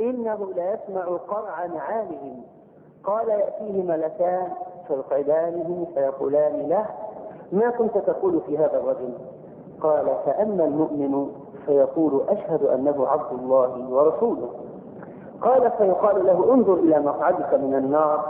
إنه لا يسمع قرع نعالهم. قال يأتيه ملكان فيقعدانه فيقولان له ما كنت تقول في هذا الرجل؟ قال فأما المؤمن فيقول أشهد أنه عبد الله ورسوله. قال فيقال له انظر إلى مقعدك من النار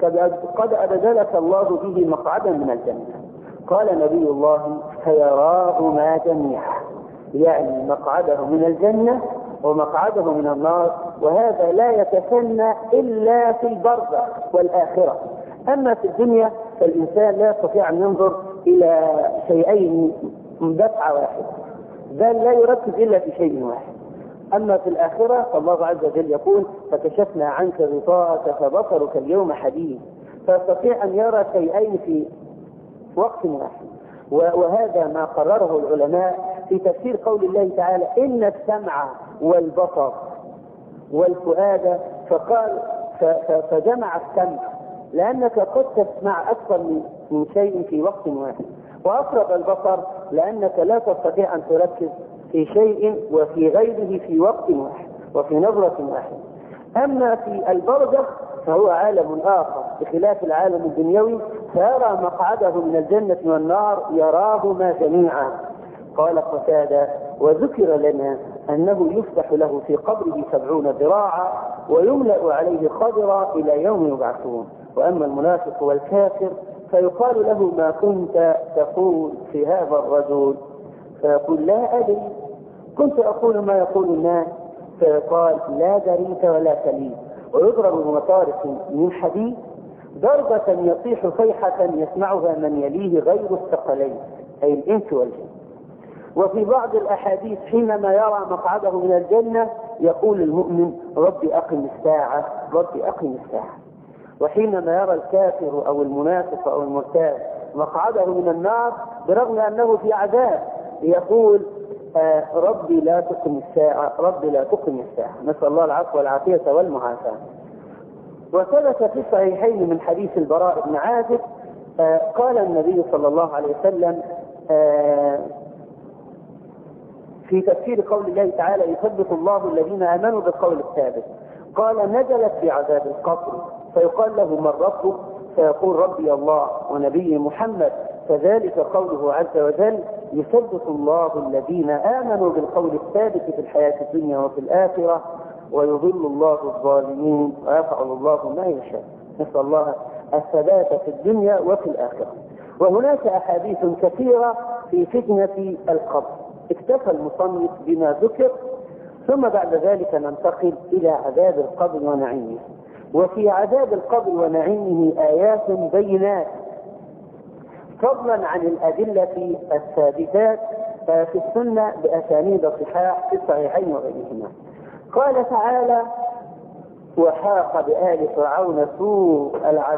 قد أبدلك الله به مقعدا من الجنة. قال نبي الله فيراهما جميعا، يعني مقعده من الجنة ومقعده من النار، وهذا لا يتسنى إلا في البرزخ والآخرة. أما في الدنيا فالإنسان لا يستطيع أن ينظر إلى شيئين دفعة واحدة، بل لا يركز إلا في شيء واحد. أما في الآخرة فالله عز وجل يقول فكشفنا عنك غطاءك فبصرك اليوم حديد، فيستطيع أن يرى شيئين في وقت واحد. وهذا ما قرره العلماء في تفسير قول الله تعالى إن السمع والبصر والفؤاد، فقال فجمع السمع لأنك قد تسمع أكثر من شيء في وقت واحد، وأفرد البصر لأنك لا تستطيع أن تركز في شيء وفي غيره في وقت واحد وفي نظرة واحدة. أما في البرزخ فهو عالم آخر بخلاف العالم الدنيوي، فيرى مقعده من الجنة والنار يراهما جميعا. قال قتادة وذكر لنا أنه يفتح له في قبره 70 ذراعا ويملأ عليه خضرا إلى يوم يبعثون. وأما المنافق والكافر فيقال له ما كنت تقول في هذا الرجل؟ فيقول لا أدري، كنت أقول ما يقول الناس. فيقال لا دريت ولا تليت، ويضرب بمطارق من حديد ضربة يطيح صيحة يسمعها من يليه غير الثقلين أي الإنس والجن. وفي بعض الأحاديث حينما يرى مقعده من الجنة يقول المؤمن ربي أقم الساعة ربي أقم الساعة. وحينما يرى الكافر أو المنافق أو المرتاب مقعده من النار برغم أنه في عذاب يقول ربي لا تقم الساعة ربي لا تقم الساعة. نسأل الله العفو والعافية والمعافاة. وثبت في الصحيحين من حديث البراء بن عازب قال النبي صلى الله عليه وسلم في تفسير قول الله تعالى يثبت الله الذين آمنوا بالقول الثابت، قال نزلت في عذاب القبر فيقال له من ربك؟ فيقول ربي الله ونبي محمد. فذلك قوله عز وجل يثبت الله الذين آمنوا بالقول الثابت في الحياة الدنيا وفي الآخرة ويضل الله الظالمين ويفعل الله ما يشاء. نسأل الله الثبات في الدنيا وفي الآخرة. وهناك أحاديث كثيرة في فتنة القبر، اكتفى المصنف بما ذكر، ثم بعد ذلك ننتقل إلى عذاب القبر ونعيمه. وفي عذاب القبر ونعيمه آيات بينات فضلا عن الأدلة الثابتات في السنة بأسانيد صحاح في الصحيحين وغيرهما. قال تعالى وحاق بآل فرعون سوء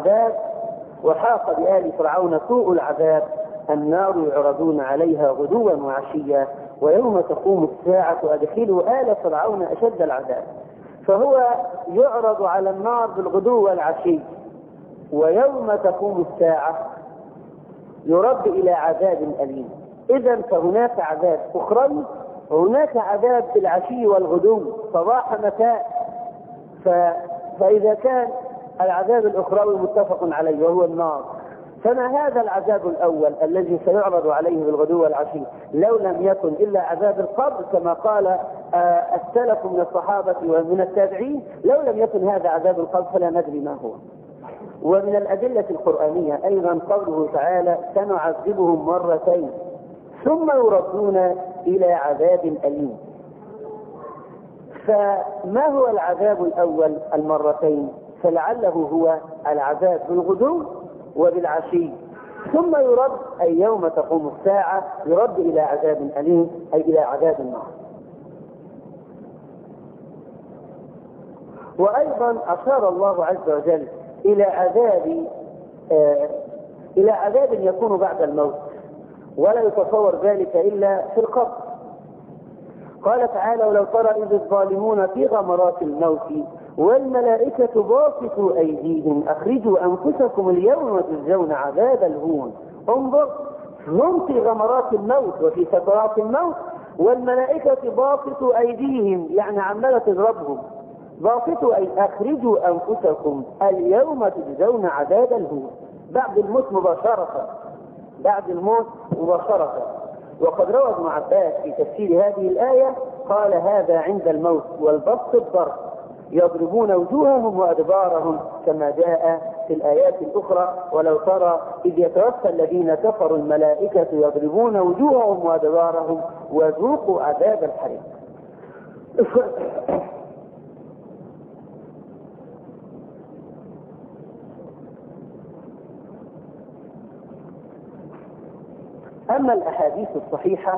العذاب النار يعرضون عليها غدوا وعشيا ويوم تقوم الساعة أدخلوا آل فرعون أشد العذاب. فهو يعرض على النار بالغدو والعشي، ويوم تقوم الساعة يرد إلى عذاب أليم. إذن فهناك عذاب أخروي وهناك عذاب بالعشي والغدو صباح مساء. فإذا كان العذاب الأخروي متفق عليه وهو النار، فما هذا العذاب الأول الذي سيعرض عليه بالغدو والعشي لو لم يكن إلا عذاب القبر كما قال السلف من الصحابة ومن التابعين؟ لو لم يكن هذا عذاب القبر فلا ندري ما هو. ومن الأدلة القرآنية أيضا قوله تعالى سنعذبهم مرتين ثم يردون إلى عذاب أليم. فما هو العذاب الأول المرتين؟ فلعله هو العذاب بالغدو وبالعشي، ثم يرد أي يوم تقوم الساعة يرد إلى عذاب أليم أي إلى عذاب النار. وأيضا أشار الله عز وجل إلى عذاب يكون بعد الموت، ولا يتصور ذلك إلا في القبر. قال تعالى ولو ترى إذ الظالمون في غمرات الموت والملائكة باسطوا أيديهم أخرجوا أنفسكم اليوم تجزون عذاب الهون. انظر، هم في غمرات الموت وفي سكرات الموت والملائكة باسطوا أيديهم، يعني عمالة تضربهم باسطوا أي أخرجوا أنفسكم اليوم تجزون عذاب الهون، بعد الموت مباشرة، بعد الموت مباشرة. وقد روى ابن عباس في تفسير هذه الآية قال هذا عند الموت والبسط الضرب، يضربون وجوههم وأدبارهم كما جاء في الآيات الأخرى ولو ترى إذ يتوفى الذين كفروا الملائكة يضربون وجوههم وأدبارهم وذوقوا عذاب الحريق. أما الأحاديث الصحيحة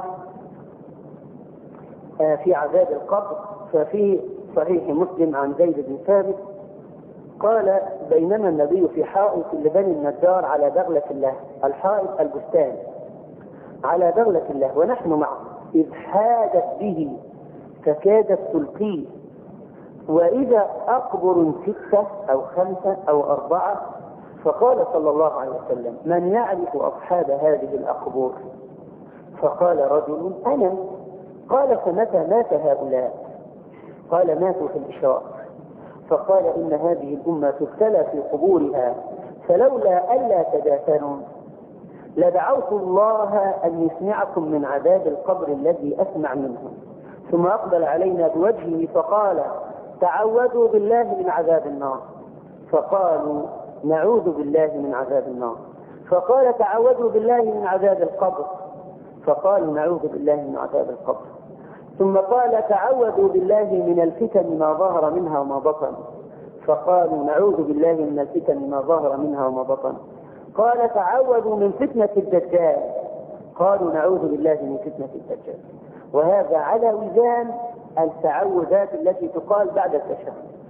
في عذاب القبر ففي صحيح مسلم عن زيد بن ثابت قال بينما النبي في حائط لبني النجار على بغلة الله، الحائط البستان على بغلة الله ونحن معه، إذ حادت به فكادت تلقيه، وإذا أقبر 6 أو 5 أو 4، فقال صلى الله عليه وسلم من يعرف أصحاب هذه الأقبور؟ فقال رجل أنا. قال فمتى مات هؤلاء؟ قال ماتوا في الإشراق. فقال إن هذه الأمة تبتلى في قبورها، فلولا ألا تدافنوا لدعوت الله أن يسمعكم من عذاب القبر الذي أسمع منه. ثم أقبل علينا بوجهه فقال تعوذوا بالله من عذاب النار. فقالوا نعوذ بالله من عذاب النار. فقال تعوذوا بالله من عذاب القبر. فقالوا نعوذ بالله من عذاب القبر. ثم قال تعوذوا بالله من الفتن ما ظهر منها وما بطن. فقالوا نعوذ بالله من الفتن ما ظهر منها وما بطن. قال تعوذوا من فتنة الدجال. قالوا نعوذ بالله من فتنة الدجال. وهذا على وزان التعوذات التي تقال بعد التشهد.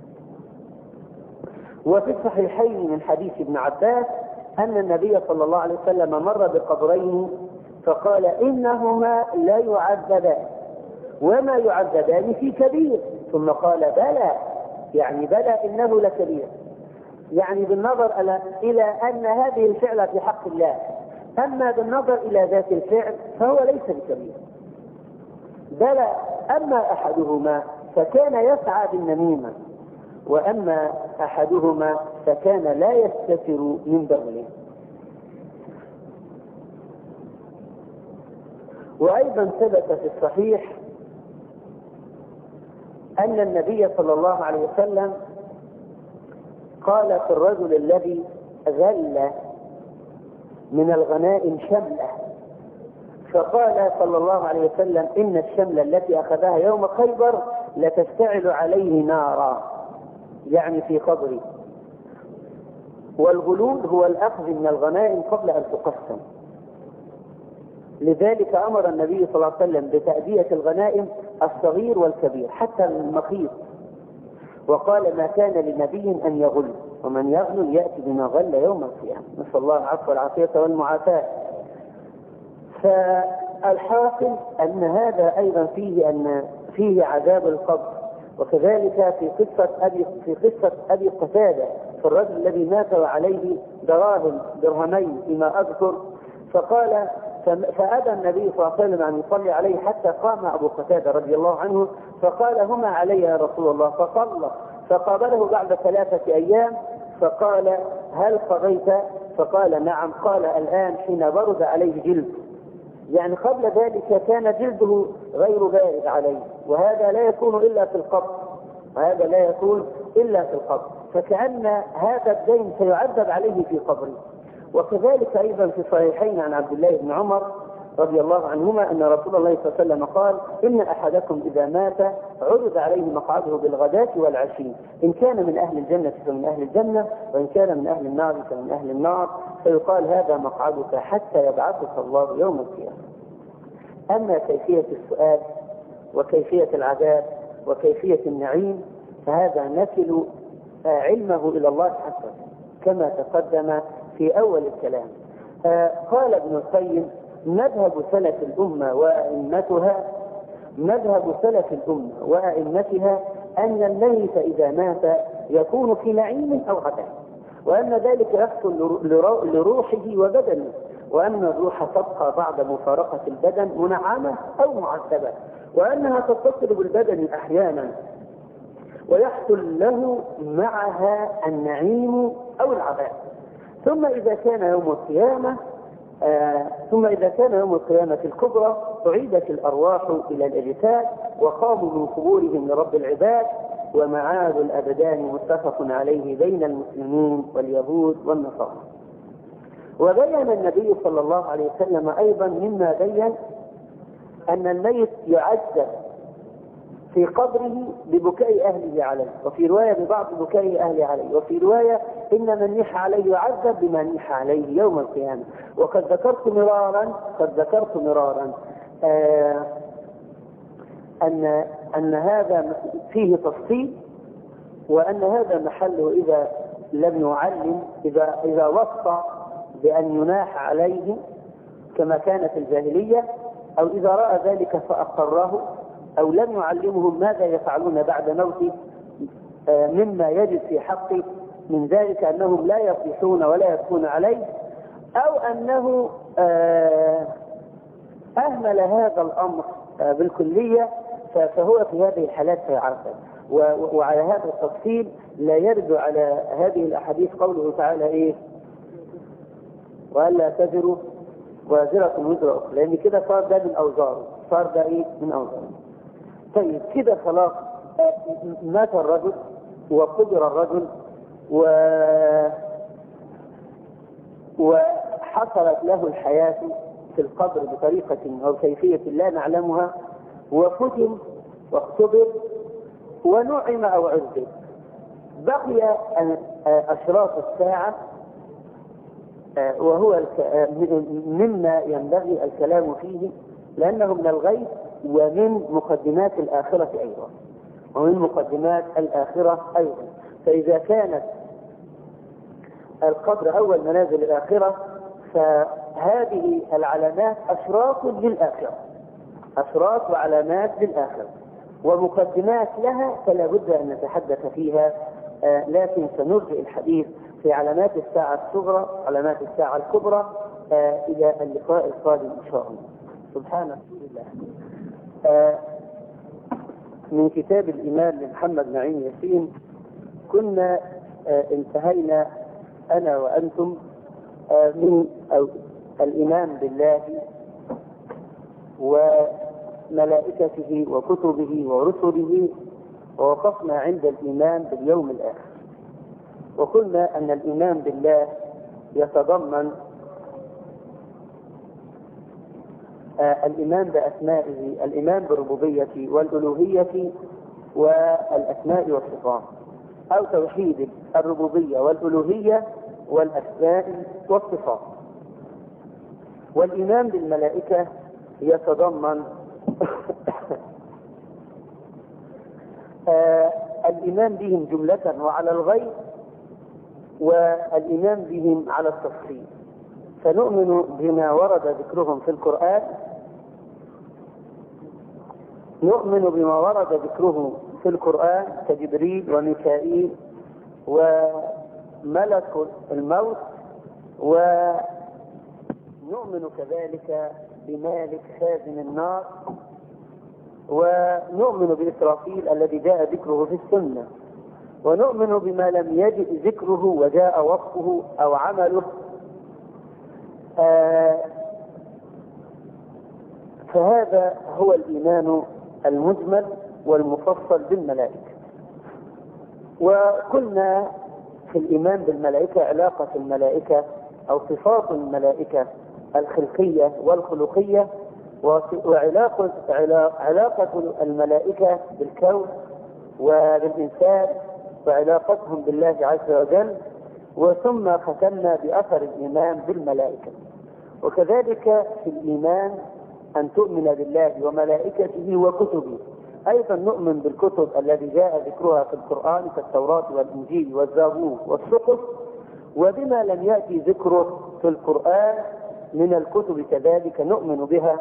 وفي الصحيحين من حديث ابن عباس أن النبي صلى الله عليه وسلم مر بقبرين فقال إنهما لا يعذبان وما يعذبان في كبير. ثم قال بلى، يعني بلى إنه لكبير، يعني بالنظر إلى أن هذه الفعلة في حق الله، أما بالنظر إلى ذات الفعل فهو ليس بكبير. بلى، أما أحدهما فكان يسعى بالنميمة، وأما أحدهما فكان لا يستتر من بغله. وأيضا ثبت في الصحيح أن النبي صلى الله عليه وسلم قال في الرجل الذي غل من الغنائم شملة، فقال صلى الله عليه وسلم إن الشملة التي أخذها يوم خيبر لتشتعل عليه نارا، يعني في قبره. والغلول هو الأخذ من الغنائم قبل أن تقسم، لذلك أمر النبي صلى الله عليه وسلم بتأدية الغنائم الصغير والكبير حتى المخيط، وقال ما كان لنبي أن يغل، ومن يغل يأتي بما غل يوم القيامة. نسأل الله العفو والعافية والمعافاة. فالحاصل أن هذا أيضا فيه عذاب القبر. وكذلك في قصة أبي قتادة في الرجل الذي مات وعليه درهمين فيما أذكر، فقال فأبى النبي صلى الله عليه وسلم أن يصلي عليه حتى قام أبو قتادة رضي الله عنه فقال هما علي يا رسول الله، فصلى. فقابله بعد 3 أيام فقال هل قضيت؟ فقال نعم. قال الآن حين برد عليه جلد، يعني قبل ذلك كان جلده غير بارد عليه، وهذا لا يكون إلا في القبر، فكأن هذا الدين سيعذب عليه في قبره. وكذلك أيضا في الصحيحين عن عبد الله بن عمر رضي الله عنهما أن رسول الله صلى الله عليه وسلم قال إن أحدكم إذا مات عرض عليه مقعده بالغداة والعشي، إن كان من أهل الجنة فمن أهل الجنة، وإن كان من أهل النار فمن أهل النار، فيقال هذا مقعدك حتى يبعثك الله يوم القيامة. أما كيفية السؤال وكيفية العذاب وكيفية النعيم فهذا نكل علمه إلى الله حسب كما تقدم في أول الكلام. قال ابن القيم مذهب سلف الأمة وأئمتها أن الميت إذا مات يكون في نعيم أو عذاب، وأن ذلك يحصل لروحه وبدنه، وأن الروح تبقى بعد مفارقة البدن منعمة أو معذبة، وأنها تتصل بالبدن أحيانا ويحصل له معها النعيم أو العذاب. ثم إذا كان يوم القيامة الكبرى أعيدت الأرواح إلى الأجساد وقاموا من قبورهم لرب العباد، ومعاد الأبدان متفق عليه بين المسلمين واليهود والنصارى. وبين النبي صلى الله عليه وسلم أيضا مما بين أن الميت يعذب في قبره ببكاء أهله عليه، وفي رواية ببعض بكاء أهله عليه، وفي رواية إن من نيح عليه يعذب بما نيح عليه يوم القيامة. وقد ذكرت مرارا أن هذا فيه تفصيل، وأن هذا محله إذا لم يعلم، إذا وصى بأن يناح عليه كما كانت الجاهلية، أو إذا رأى ذلك فأقره، أو لم يعلمهم ماذا يفعلون بعد موته مما يجب في حقه من ذلك أنهم لا يصيحون ولا يبكون عليه، أو أنه أهمل هذا الأمر بالكلية، فهو في هذه الحالات سيعاقب. وعلى هذا التفصيل لا يرد على هذه الأحاديث قوله تعالى إيه؟ وألا تزر وازرة وزر أخرى، لأن كده صار ده من أوزاره، صار ده إيه؟ من أوزاره. طيب كده خلاص مات الرجل وقبر الرجل وحصلت له الحياة في القبر بطريقة أو كيفية لا نعلمها، وفتن واختبر ونعم أو عذب. بقي أشراط الساعة، وهو مما ينبغي الكلام فيه، لأنه من الغيب ومن مقدمات الآخرة أيضا. فإذا كانت القبر أول منازل الآخرة، فهذه العلامات أشراط وعلامات للآخرة ومقدمات لها، فلا بد أن نتحدث فيها، لكن سنرجع الحديث في علامات الساعة الصغرى، علامات الساعة الكبرى، إلى اللقاء القادم إن شاء الله. سبحان الله. من كتاب الإيمان لمحمد نعيم ياسين كنا انتهينا أنا وأنتم من الإيمان بالله وملائكته وكتبه ورسله، ووقفنا عند الإيمان باليوم الآخر. وقلنا أن الإيمان بالله يتضمن الإيمان بأسمائه، الإيمان بالربوبية والألوهية والأسماء والصفات، أو توحيد الربوبية والألوهية والأسماء والصفات. والإيمان بالملائكة يتضمن الإيمان بهم جملة وعلى الغيب، والإيمان بهم على التفصيل. فنؤمن بما ورد ذكرهم في القرآن، كجبريل وميكائيل وملك الموت، ونؤمن كذلك بمالك خازن النار، ونؤمن بإسرافيل الذي جاء ذكره في السنة، ونؤمن بما لم يجئ ذكره وجاء وصفه أو عمله. فهذا هو الإيمان المجمل والمفصل بالملائكة. وقلنا في الإيمان بالملائكة علاقة الملائكة أو صفات الملائكة الخلقية والخلقية، وعلاقة الملائكة بالكون وبالإنسان وعلاقتهم بالله عز وجل. وثم ختمنا بأثر الإيمان بالملائكة. وكذلك في الإيمان أن تؤمن بالله وملائكته وكتبه. أيضا نؤمن بالكتب التي جاء ذكرها في القرآن كالتوراة والإنجيل والزبور والصحف، وبما لم يأتي ذكره في القرآن من الكتب كذلك نؤمن بها.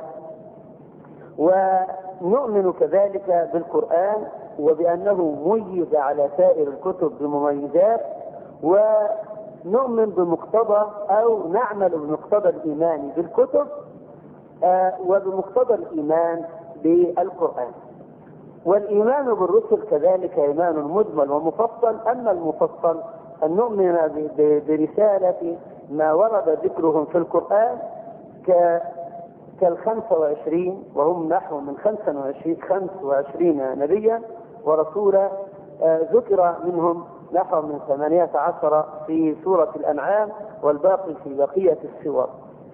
ونؤمن كذلك بالقرآن وبأنه ميز على سائر الكتب بمميزات، ونؤمن بمقتضى أو نعمل بمقتضى الإيمان بالكتب وبمقتضى الإيمان بالقرآن. والإيمان بالرسل كذلك إيمان مجمل ومفصل. أما المفصل أن نؤمن برسالة ما ورد ذكرهم في القرآن كال25 وهم نحو من 25 نبيا ورسولا، ذكر منهم نحو من 18 في سورة الأنعام والباقي في بقية السور.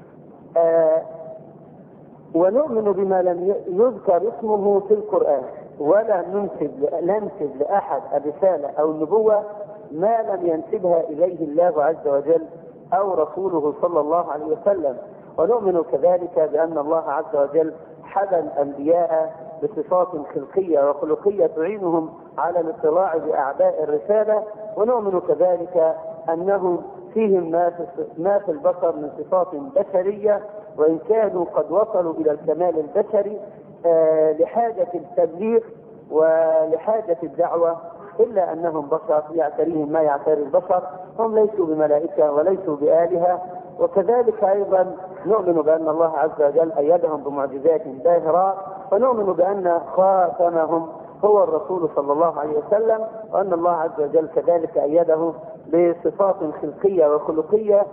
ونؤمن بما لم يذكر اسمه في القرآن، ولا ننسب لأحد الرسالة أو النبوة ما لم ينسبها إليه الله عز وجل أو رسوله صلى الله عليه وسلم. ونؤمن كذلك بأن الله عز وجل حدى الأنبياء بصفات خلقية وخلقية تعينهم على الاطلاع بأعباء الرسالة. ونؤمن كذلك أنهم فيهم ما في البشر من صفات بشرية، وإن كانوا قد وصلوا إلى الكمال البشري لحاجة التبليغ ولحاجة الدعوة، إلا أنهم بشر يعتريهم ما يعتري البشر، هم ليسوا بملائكة وليسوا بآلهة. وكذلك أيضا نؤمن بأن الله عز وجل أيدهم بمعجزات باهرة، ونؤمن بأن خاتمهم هو الرسول صلى الله عليه وسلم، وأن الله عز وجل كذلك أيده بصفات خلقية وخلقية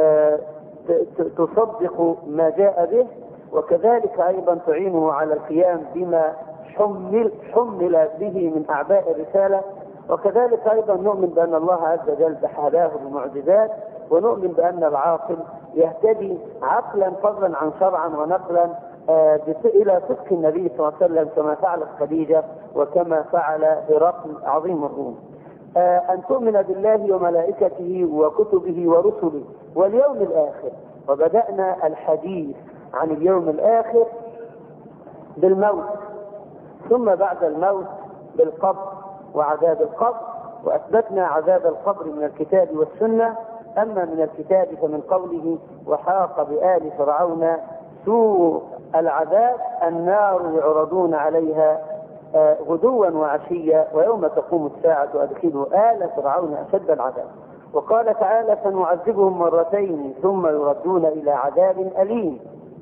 تصدق ما جاء به، وكذلك أيضا تعينه على القيام بما حمل به من أعباء الرسالة. وكذلك أيضا نؤمن بأن الله عز وجل هداه بمعجزات، ونؤمن بأن العاقل يهتدي عقلا فضلا عن شرعا ونقلا إلى صدق النبي صلى الله عليه وسلم، كما فعلت خديجة وكما فعل هرقل عظيم الروم. أن تؤمن بالله وملائكته وكتبه ورسله واليوم الآخر. وبدأنا الحديث عن اليوم الآخر بالموت، ثم بعد الموت بالقبر وعذاب القبر، وأثبتنا عذاب القبر من الكتاب والسنة. أما من الكتاب فمن قوله وحاق بآل فرعون سوء العذاب النار يعرضون عليها غدوا وعشيا ويوم تقوم الساعة أدخلوا آل فرعون أشد العذاب. وقال تعالى سنعذبهم مرتين ثم يردون إلى عذاب أليم.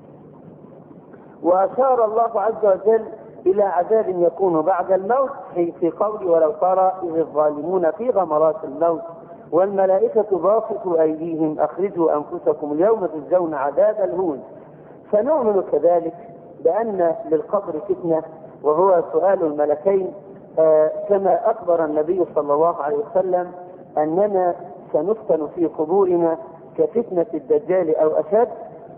وأشار الله عز وجل إلى عذاب يكون بعد الموت في قول ولو ترى إذ الظالمون في غمرات الموت والملائكة باسطوا أيديهم أخرجوا أنفسكم اليوم تجزون عذاب الهون. فنؤمن كذلك بأن للقبر فتنة وهو سؤال الملكين، كما أخبر النبي صلى الله عليه وسلم أننا سنفتن في قبورنا كفتنة الدجال أو أشد،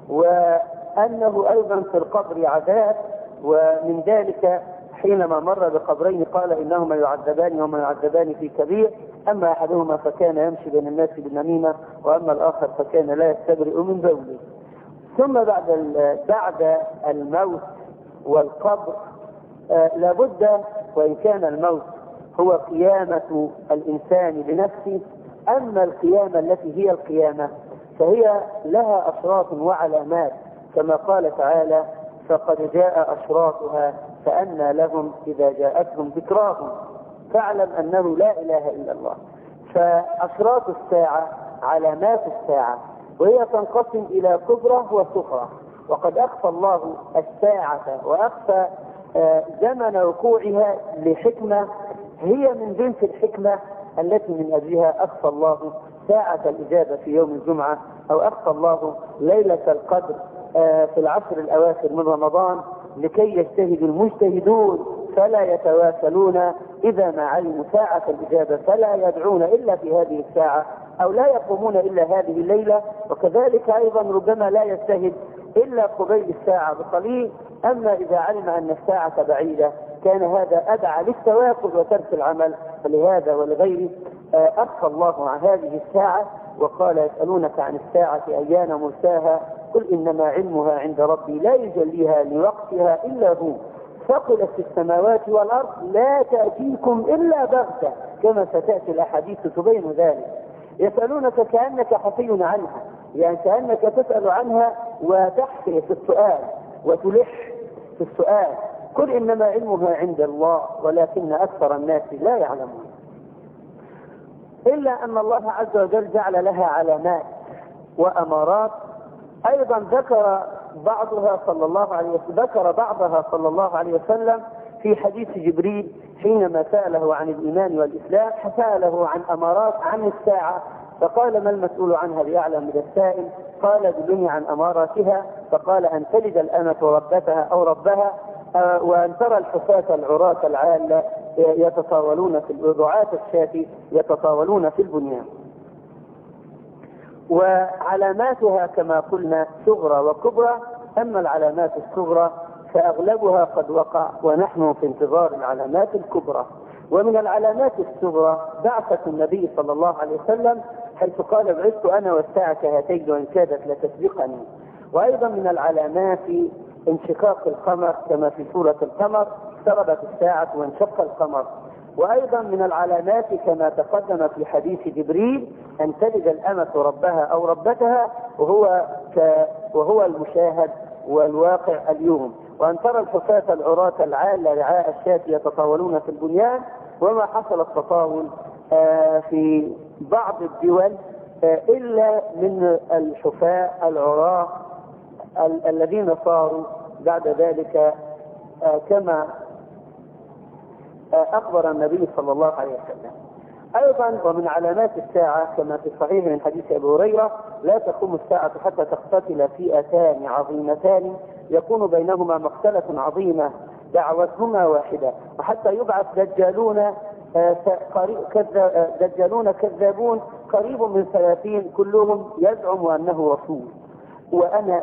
وأنه أيضا في القبر عذاب. ومن ذلك حينما مر بقبرين قال إنهما يعذبان وما يعذبان في كبير، أما أحدهما فكان يمشي بين الناس بالنميمة، وأما الآخر فكان لا يستبرئ من بوله. ثم بعد الموت والقبر لابد، وإن كان الموت هو قيامة الإنسان بنفسه، أما القيامة التي هي القيامة فهي لها أشراط وعلامات، كما قال تعالى فقد جاء أشراطها فأنى لهم إذا جاءتهم ذكراهم فاعلم أنه لا إله إلا الله. فأشراط الساعة علامات الساعة، وهي تنقسم إلى كبرى وصغرى. وقد أخفى الله الساعة وأخفى زمن وقوعها لحكمة هي من جنس الحكمة التي من أجلها أخفى الله ساعة الإجابة في يوم الجمعة، أو أخفى الله ليلة القدر في العشر الأواخر من رمضان لكي يجتهد المجتهدون فلا يتواصلون إذا ما علموا ساعة الإجابة فلا يدعون إلا في هذه الساعة، أو لا يقومون إلا هذه الليلة. وكذلك أيضا ربما لا يجتهد إلا قبيل الساعة بقليل. أما إذا علم أن الساعة بعيدة كان هذا أدعى للتواكل وترك العمل. فلهذا ولغيره أخفى الله عن هذه الساعة وقال يسألونك عن الساعة أيان مرساها قل إنما علمها عند ربي لا يجليها لوقتها إلا هو ثقلت في السماوات والأرض لا تأتيكم إلا بغتة، كما ستأتي الأحاديث تبين ذلك. يسألونك كأنك حفي عنها، يعني كأنك تسأل عنها وتحفي في السؤال وتلح في السؤال. قل إنما علمها عند الله ولكن أكثر الناس لا يعلمون. إلا أن الله عز وجل جعل لها علامات وأمارات أيضا ذكر بعضها صلى الله عليه وسلم في حديث جبريل حينما سأله عن الإيمان والإسلام، سأله عن أمارات عن الساعة، فقال ما المسؤول عنها بأعلم من السائل؟ قال دلني عن أماراتها، فقال أن تلد الأمة ربتها أو ربها، وأن ترى الحفاة العراة العالة يتطاولون في الرعاة الشاة يتطاولون في البنيان. وعلاماتها كما قلنا صغرى وكبرى. أما العلامات الصغرى فأغلبها قد وقع ونحن في انتظار العلامات الكبرى. ومن العلامات الصغرى بعثة النبي صلى الله عليه وسلم، حيث قال بعثت أنا والساعة كهاتين وإن كادت لتسبقني. وأيضا من العلامات انشقاق القمر كما في سورة القمر، اقتربت الساعة وانشق القمر. وأيضا من العلامات كما تقدم في حديث جبريل أن تلد الأمة ربها أو ربتها، وهو المشاهد والواقع اليوم. وأن ترى الحفاة العراة العالة رعاء الشاة يتطاولون في البنيان، وما حصل التطاول في بعض الدول إلا من الحفاة العراة الذين صاروا بعد ذلك كما أخبر النبي صلى الله عليه وسلم. أيضا ومن علامات الساعة كما في الصحيح من حديث أبي هريرة لا تقوم الساعة حتى تقتتل فئتان عظيمتان يكون بينهما مقتلة عظيمة دعوتهما واحدة، وحتى يبعث دجالون كذابون قريب من 30 كلهم يزعم أنه رسول. وأنا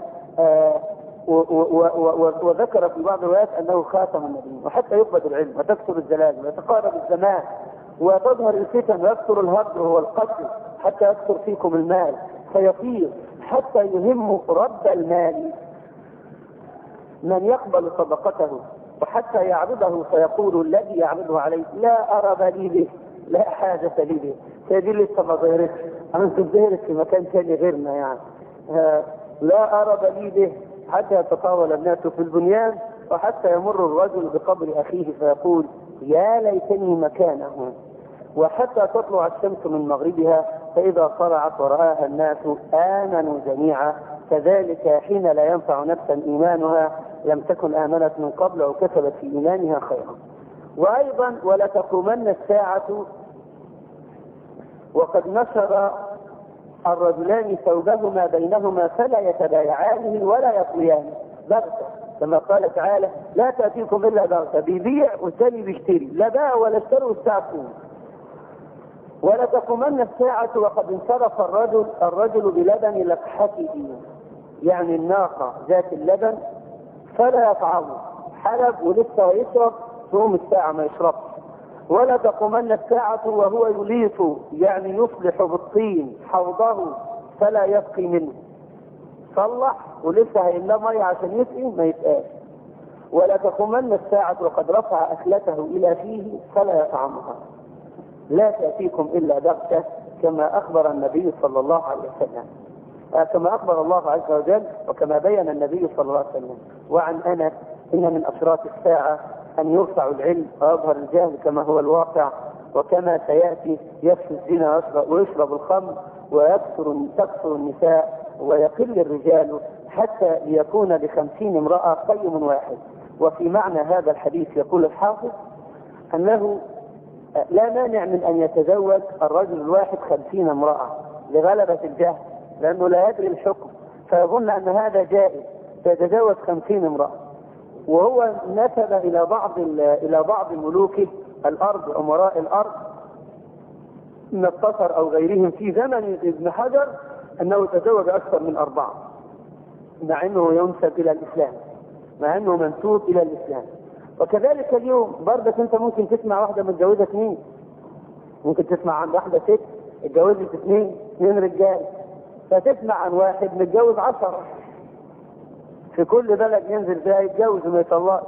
وذكر في بعض الروايات أنه خاتم النبي، وحتى يقبض العلم وتكثر الزلازل ويتقارب الزمان وتظهر الفتن ويكثر الهدر والقتل حتى يكثر فيكم المال فيطير، حتى يهم رب المال من يقبل صدقته، وحتى يعرضه فيقول الذي يعرضه عليه لا أرى لي به، لا حاجة لي به. هذه لسه ما ظهرتش، أنت ظهرت في مكان ثاني غيرنا يعني. لا أرى لي به حتى يتطاول الناس في البنيان، وحتى يمر الرجل بقبر أخيه فيقول يا ليتني مكانه، وحتى تطلع الشمس من مغربها فإذا طلعت ورآها الناس آمنوا جميعا، كذلك حين لا ينفع نفسا إيمانها لم تكن آمنت من قبل أو كسبت في إيمانها خيرا. وأيضا ولتقومن الساعة وقد نشر الرجلان ثوبهما بينهما فلا يتبايعانه ولا يطويانه بغتة، كما قال تعالى لا تأتيكم إلا بغتة، بيبيع والثاني بيشتري، لا باع ولا اشتروا الساعة. ولتقومن الساعة وقد انصرف الرجل بلبن لقحته، يعني الناقة ذات اللبن، فلا يطعمه، حلب ولسه يشرب تقوم الساعة ما يشربش. ولا تقومن الساعة وهو يليط، يعني يصلح بالطين حوضه فلا يسقي منه، صلح ولسه هيملاه ميه عشان يسقي ما يسقاش. ولا تقومن الساعة وقد رفع أكلته إلى فيه فلا يطعمها، لا تأتيكم إلا بغتة، كما أخبر النبي صلى الله عليه وسلم، كما أخبر الله عز وجل وكما بين النبي صلى الله عليه وسلم. وعن أنس إن من أشراط الساعة أن يرفع العلم ويظهر الجهل كما هو الواقع، وكما سيأتي يفشي الزنا ويشرب الخمر وتكثر النساء ويقل الرجال حتى ليكون ل50 امرأة قيم واحد. وفي معنى هذا الحديث يقول الحافظ أنه لا مانع من أن يتزوج الرجل الواحد 50 امرأة لغلبة الجهل، لأنه لا يدري الحكم فيظن أن هذا جائز فيتزوج 50 امرأة. وهو نسب إلى بعض ملوك الأرض أمراء الأرض من القصر أو غيرهم في زمن ابن حجر أنه تزوج أكثر من 4، مع أنه ينسب إلى الإسلام، مع أنه منسوب إلى الإسلام. وكذلك اليوم برضك أنت ممكن تسمع واحدة متجوزة 2، ممكن تسمع عن واحدة ست اتجوزت 2 رجال، فتسمع عن واحد متجوز 10 في كل بلد ينزل فيها يتجوز وما يطلقش.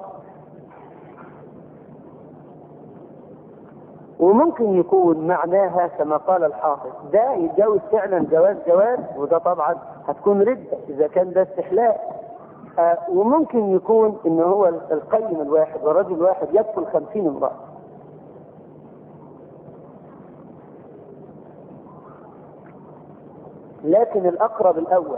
وممكن يكون معناها كما قال الحافظ ده يتجوز فعلا جواز، وده طبعا هتكون ردة إذا كان ده استحلاء. وممكن يكون إنه هو القيم الواحد والرجل الواحد يدخل 50 امرأة. لكن الأقرب الأول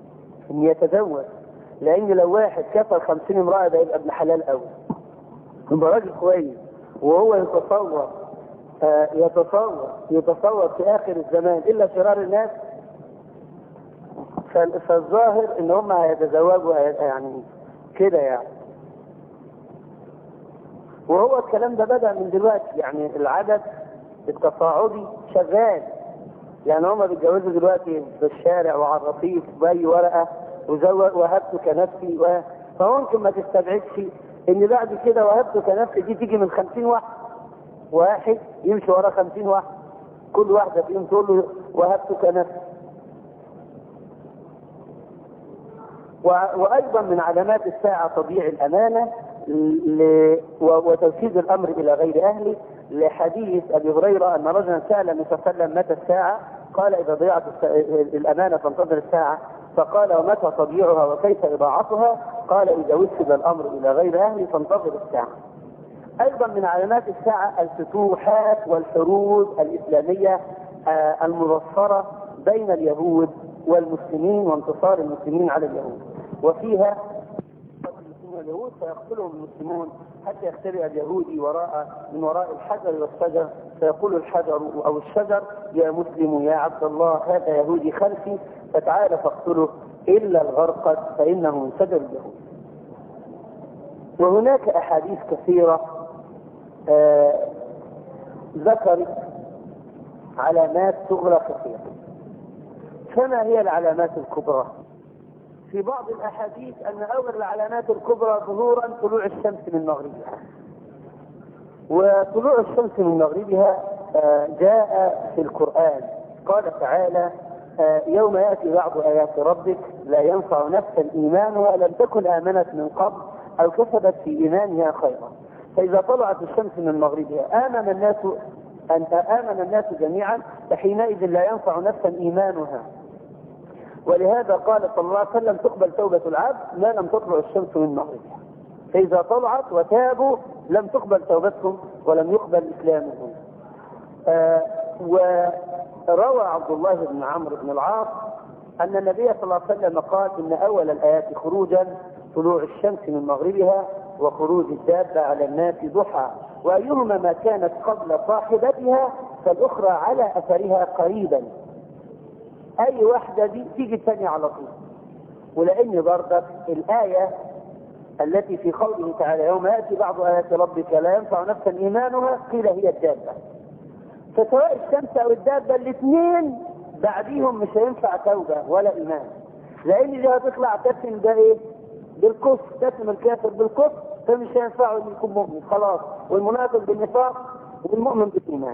إن يتزوج، لأن لو واحد كفر 50 امرأة ده يبقى ابن حلال أول، يبقى راجل كويس وهو يتصور في اخر الزمان الا شرار الناس. فالظاهر ان هم هيتزوجوا يعني كده يعني. وهو الكلام ده بدأ من دلوقتي، يعني العدد التصاعدي شغال. يعني هم بيتجوزوا دلوقتي في الشارع وعلى الرصيف بأي ورقة وهبت كنفسي فممكن ما تستبعدش ان بعد كده وهبت كنفسي دي تيجي من 50 واحد يمشي ورا 50 واحد، كل واحدة فيهم تقول له وهبت كنفسي. وأيضا من علامات الساعة تضييع الأمانة وتوسيد الأمر إلى غير أهله، لحديث أبي هريرة أن رجلا سأل النبي صلى الله عليه وسلم متى الساعة؟ قال إذا ضيعت الأمانة فانتظر الساعة. فقال ومتى تضييعها وكيف إضاعتها؟ قال إذا وسد الأمر إلى غير أهله فانتظر الساعة. أيضا من علامات الساعة الفتوحات والحروب الإسلامية المظفرة بين اليهود والمسلمين وانتصار المسلمين على اليهود، وفيها اليهود فيقتلهم المسلمون حتى يختبئ اليهودي من وراء الحجر والشجر، فيقول الحجر أو الشجر يا مسلم يا عبد الله هذا يهودي خلفي فتعال فاقتله إلا الغرقد فإنه من شجر اليهود. وهناك أحاديث كثيرة ذكرت علامات صغرى كثيرة. فما هي العلامات الكبرى؟ في بعض الأحاديث أن أول العلامات الكبرى ظهورا طلوع الشمس من مغربها. وطلوع الشمس من مغربها جاء في القرآن، قال تعالى يوم يأتي بعض آيات ربك لا ينفع نفسا إيمانها لم تكن آمنت من قبل أو كسبت في إيمانها خيرا. فإذا طلعت الشمس من مغربها آمن الناس جميعا فحينئذ لا ينفع نفسا إيمانها. ولهذا قال صلى الله عليه وسلم تقبل توبة العبد ما لم تطلع الشمس من مغربها، فإذا طلعت وتابوا لم تقبل توبتهم ولم يقبل إسلامهم. وروى عبد الله بن عمرو بن العاص أن النبي صلى الله عليه وسلم قال إن أول الآيات خروجا طلوع الشمس من مغربها وخروج الدابة على الناس ضحى، وأيهما ما كانت قبل صاحبتها فالأخرى على أثرها قريبا. أي واحدة دي تيجي الثانية على طول. ولأن برضك الآية التي في قوله تعالى يوم يأتي بعض آيات ربك لا ينفع نفسا إيمانها قيل هي الدابة. فسواء الشمس أو الدابة الاثنين بعديهم مش هينفع توبة ولا إيمان، لأن دي هتطلع تسم ده إيه؟ بالكفر، تسم الكافر بالكفر، فمش هينفعه إن يكون مؤمن خلاص، والمنافق بالنفاق والمؤمن بالإيمان.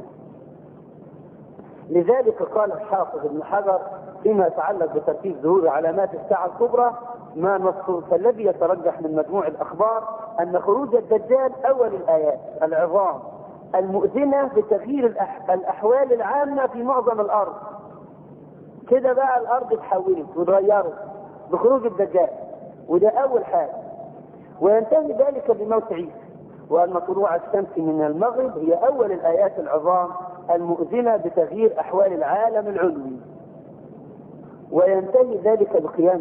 لذلك قال الحافظ ابن حجر فيما يتعلق بترتيب ظهور علامات الساعة الكبرى ما نص، فالذي يترجح من مجموع الأخبار أن خروج الدجال أول الآيات العظام المؤذنة بتغيير الأحوال العامة في معظم الأرض. كده بقى الأرض اتحولت وتغيرت بخروج الدجال، وده أول حاجة. وينتهي ذلك بموت عيسى، وأن طلوع الشمس من المغرب هي أول الآيات العظام المؤذنة بتغيير أحوال العالم العلوي. وينتهي ذلك بقيام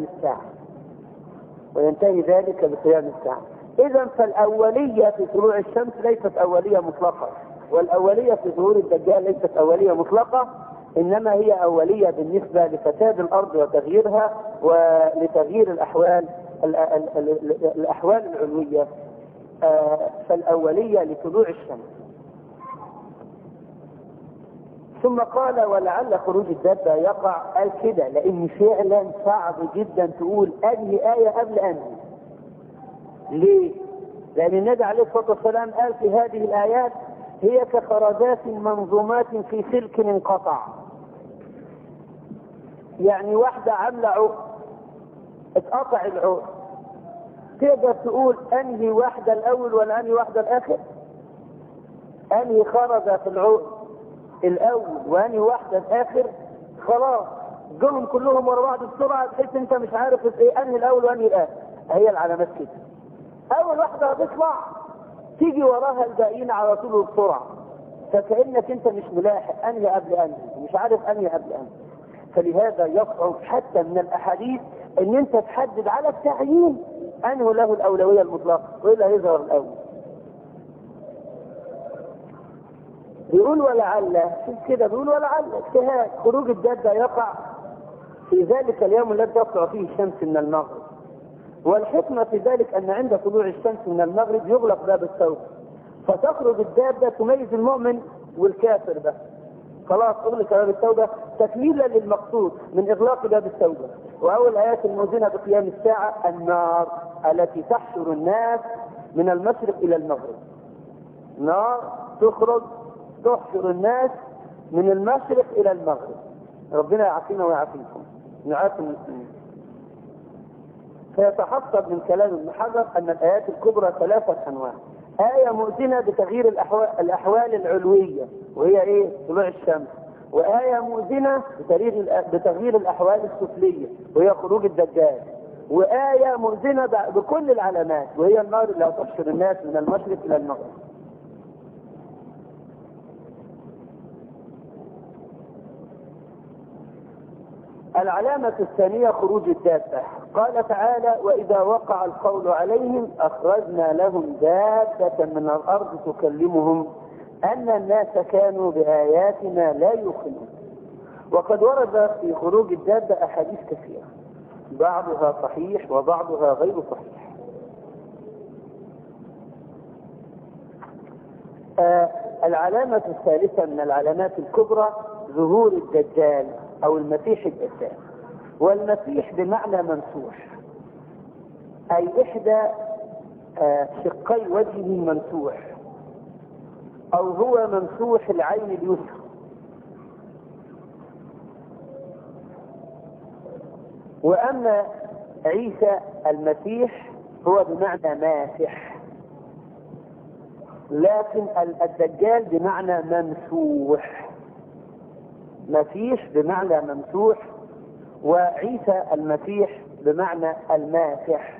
الساعة. إذا فالأولية في طلوع الشمس ليست أولية مطلقة، والأولية في ظهور الدجال ليست أولية مطلقة، إنما هي أولية بالنسبة لفساد الأرض وتغييرها ولتغيير الأحوال العلوية. فالأولية لطلوع الشمس. ثم قال ولعل خروج الدابة يقع، قال كده لأن فعلا صعب جدا تقول أنهي آية قبل أنهي. ليه؟ لأن النبي عليه الصلاة والسلام قال في هذه الآيات هي كخرزات منظومات في سلك انقطع. يعني واحدة عاملة عقد اتقطع العقد، تقدر تقول أنهي واحدة الأول ولا أنهي واحدة الآخر؟ أنهي خرزة في العقد الأول وأنهي واحدة الآخر؟ خلاص جم كلهم ورا بعض بسرعة تحس أنت مش عارف إيه أنهي الأول وأنهي الآخر. هي العلامات كده، أول واحدة هتطلع تيجي وراها الباقيين على طول بسرعة، فكأنك أنت مش ملاحق أنهي قبل أنهي، مش عارف أنهي قبل أنهي. فلهذا يصعب حتى من الأحاديث أن أنت تحدد على التعيين أنه له الأولوية المطلقة وإلا يظهر الأول. بيقول ولعل، شوف كده بيقول ولعل اجتهاد، خروج الدابة يقع في ذلك اليوم الذي تطلع فيه الشمس من المغرب. والحكمة في ذلك أن عند طلوع الشمس من المغرب يغلق باب التوبة، فتخرج الدابة تميز المؤمن والكافر بس. خلاص أغلق باب التوبة تكميلا للمقصود من إغلاق باب التوبة. وأول الآيات المؤذنة بقيام الساعة النار التي تحشر الناس من المشرق إلى المغرب. نار تخرج تحشر الناس من المشرق إلى المغرب. ربنا يعافينا ويعافيكم، نعافي المسلمين. فيتحصل من كلام ابن حجر أن الآيات الكبرى 3 أنواع. آية مؤذنة بتغيير الأحوال العلوية وهي إيه؟ طلوع الشمس. وآية مؤذنة بتغيير الأحوال السفلية وهي خروج الدجال. وآية مؤذنة بكل العلامات وهي النار اللي هتحشر الناس من المشرق إلى المغرب. العلامة الثانية خروج الدابة. قال تعالى: وإذا وقع القول عليهم أخرجنا لهم دابة من الأرض تكلمهم أن الناس كانوا بآياتنا لا يوقنون. وقد ورد في خروج الدابة أحاديث كثيرة، بعضها صحيح وبعضها غير صحيح. العلامة الثالثة من العلامات الكبرى ظهور الدجال أو المسيح الدجال. والمسيح بمعنى ممسوح، أي إحدى شقي وجهه ممسوح، أو هو ممسوح العين اليسرى. وأما عيسى المسيح هو بمعنى ماسح، لكن الدجال بمعنى ممسوح. مسيح بمعنى ممسوح، وعيسى المسيح بمعنى الماسح.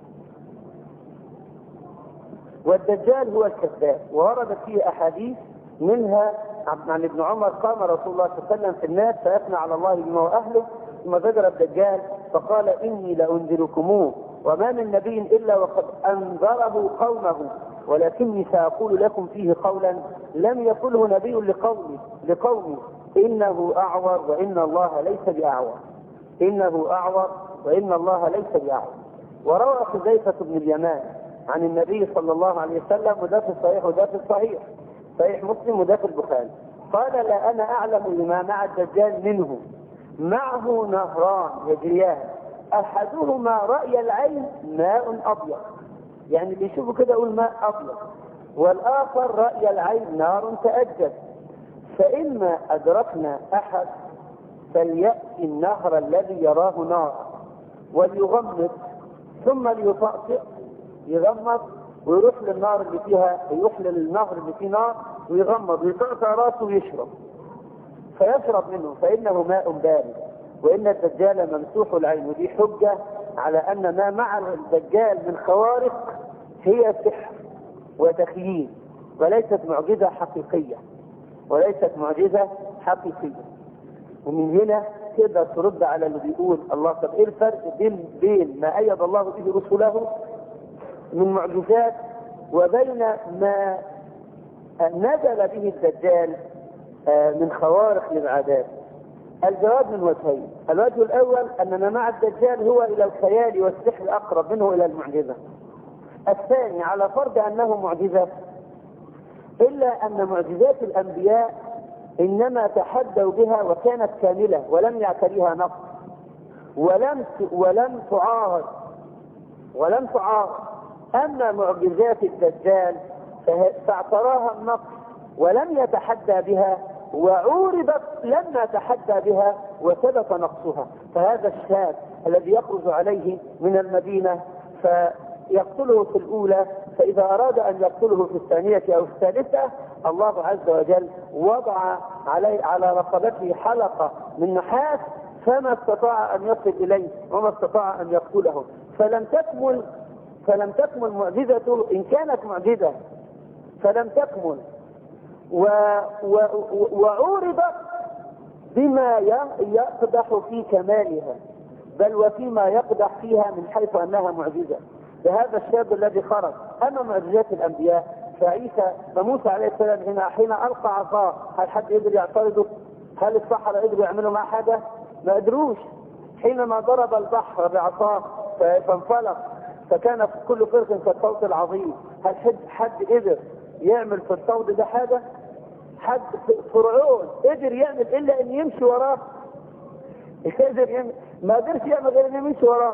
والدجال هو الكذاب، ووردت فيه أحاديث منها عن ابن عمر: قام رسول الله صلى الله عليه وسلم في الناس فيثنى على الله بما وأهله، ثم زجر الدجال فقال: إني لأنذركموه وما من نبي إلا وقد أنذره قومه، ولكني سأقول لكم فيه قولا لم يقله نبي لقومه إنه أعور وإن الله ليس بأعور. إنه أعور وإن الله ليس بأعور. وروى حذيفة بن اليمان عن النبي صلى الله عليه وسلم، وده في الصحيح وده في الصحيح، صحيح مسلم وده في البخاري، قال: لا أنا أعلم لما مع الدجال منه، معه نهران يجريان، أحدهما رأي العين ماء أبيض، يعني اللي يشوفه كده يقول ماء أبيض، والآخر رأي العين نار تأجج، فإما أدركنا أحد فليأتي النهر الذي يراه نار وليغمض ثم ليطأطئ، يغمض ويروح للنار اللي فيها، يروح للنهر اللي فيه نار ويغمض ويطأطئ راسه ويشرب، فيشرب منه فإنه ماء بارد. وإن الدجال ممسوح العين. ودي حجة على أن ما مع الدجال من خوارق هي سحر وتخييل، وليست معجزة حقيقية، وليست معجزة حقيقية. ومن هنا تقدر ترد على اللي بيقول الله طب ايه الفرق بين ما أيد الله به رسله من معجزات وبين ما نزل به الدجال من خوارق للعادات؟ الجواب من وجهين. الوجه الأول أن ما مع الدجال هو إلى الخيال والسحر أقرب منه إلى المعجزة. الثاني على فرض أنه معجزة، إلا أن معجزات الأنبياء إنما تحدوا بها وكانت كاملة ولم يعتريها نقص ولم تعارض. أما معجزات الدجال فاعتراها النقص ولم يتحدى بها، وعورضت لما تحدى بها وثبت نقصها. فهذا الشاب الذي يخرج عليه من المدينة فيقتله في الأولى، فإذا أراد أن يقتله في الثانية أو الثالثة الله عز وجل وضع على رقبته حلقة من نحاس فما استطاع أن يصل إليه وما استطاع أن يقتله. فلم تكمل معجزته، إن كانت معجزة فلم تكمل وعورضت بما يقدح في كمالها، بل وفيما يقدح فيها من حيث أنها معجزة. لهذا الشاب الذي خرج. أما معجزات الأنبياء فموسى عليه السلام حين ألقى عصاه، هل حد يقدر يعترضه؟ هل السحرة يقدروا يعملوا معه حاجة؟ ما قدروش. حينما ضرب البحر بعصاه فانفلق فكان في كل فرق كالصوت العظيم، هل حد قدر يعمل في الصوت ده حاجة؟ حد فرعون قدر يعمل إلا أن يمشي وراه؟ قدر يعمل، ما قدرش يعمل غير أن يمشي وراه.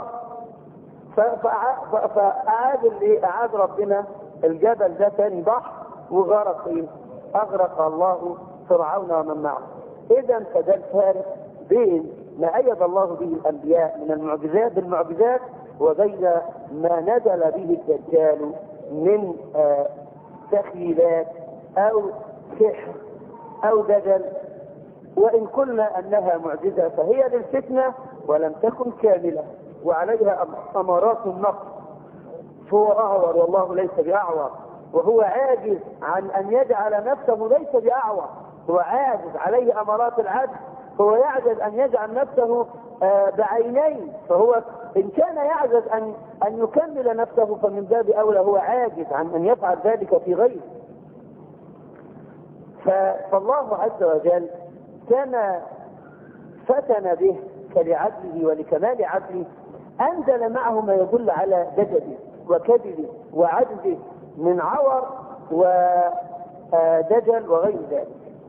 أعاد ربنا الجبل ده ثاني بحر وغرق أغرق الله فرعون ومن معه. إذا فده الفارق بين ما أيد الله به الأنبياء من المعجزات بالمعجزات وبين ما نزل به الدجال من تخيلات أو سحر أو دجل. وإن قلنا أنها معجزة فهي للفتنة ولم تكن كاملة وعليها أمارات النقص، فهو أعور والله ليس بأعور، وهو عاجز عن أن يجعل نفسه ليس بأعور، هو عاجز، عليه أمارات العجز، هو يعجز أن يجعل نفسه بعينين، فهو إن كان يعجز أن يكمل نفسه فمن باب أولى هو عاجز عن أن يفعل ذلك في غيره. فالله عز وجل كما فتن به فلعدله ولكمال عدله أنزل معه ما يدل على دجله وكذبه وعجزه من عور ودجل وغير ذلك.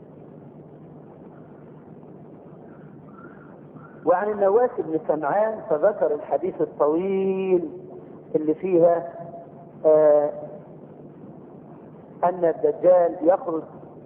وعن النواس بن سمعان فذكر الحديث الطويل اللي فيها أن الدجال يخرج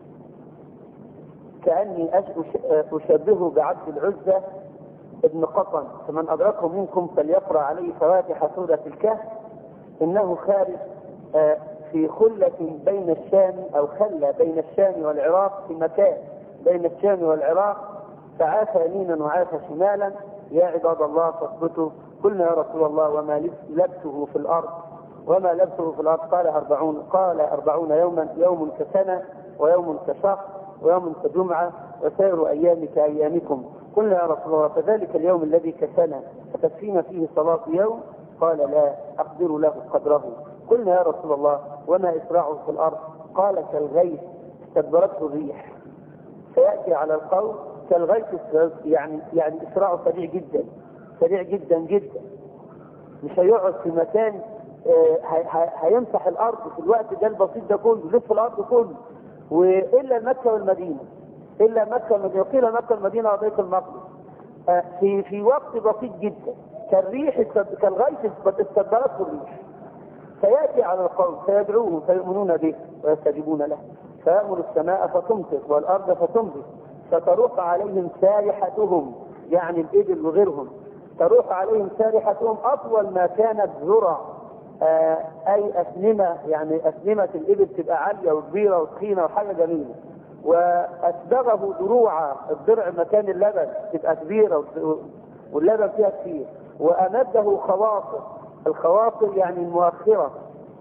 كأني أشبهه بعبد العزة ابن قطن، فمن أدركه منكم فليقرأ عليه فواتح سورة الكهف، إنه خارج في خلة بين الشام أو خلة بين الشام والعراق، في مكان بين الشام والعراق، فعاش يمينا وعاش شمالا. يا عباد الله فاثبتوا. قلنا يا رسول الله وما لبثه في الأرض؟ وما لبثه في الأرض؟ قال 40 يوما، يوم كسنة ويوم كشهر ويوم كجمعة وسائر أيام كأيامكم. قلنا يا رسول الله فذلك اليوم الذي كسنة فتكفينا فيه صلاة يوم؟ قال لا أقدر له قدره. قلنا يا رسول الله وما إسراعه في الأرض؟ قال كالغيث استدبرته الريح. فيأتي على القول كالغيث، يعني إسراعه سريع جدا، سريع جدا جدا، مش هيقعد في مكان، هيمسح الأرض في الوقت ده البسيط ده كله، يلف الأرض كله، وإلا مكة والمدينة، إلا مكة والمدينة، وقيل مكة والمدينة وبيت المقدس في وقت بسيط جدا، كالريح كالغيث استدبرته الريح. فيأتي على القوم فيدعوهم فيؤمنون به ويستجيبون له، فيأمر السماء فتمطر والأرض فتنبت، فتروح عليهم سارحتهم، يعني الإبل وغيرهم، تروح عليهم سارحتهم أطول ما كانت ذرع، أي أسنمة، يعني أسنمة الإبل تبقى عالية وكبيرة وتخينة وحاجة جميلة، وأسبغه دروعا، الدرع مكان اللبن تبقى كبيرة واللبن فيها كثير، وأمده خواصر، الخواصر يعني المؤخرة.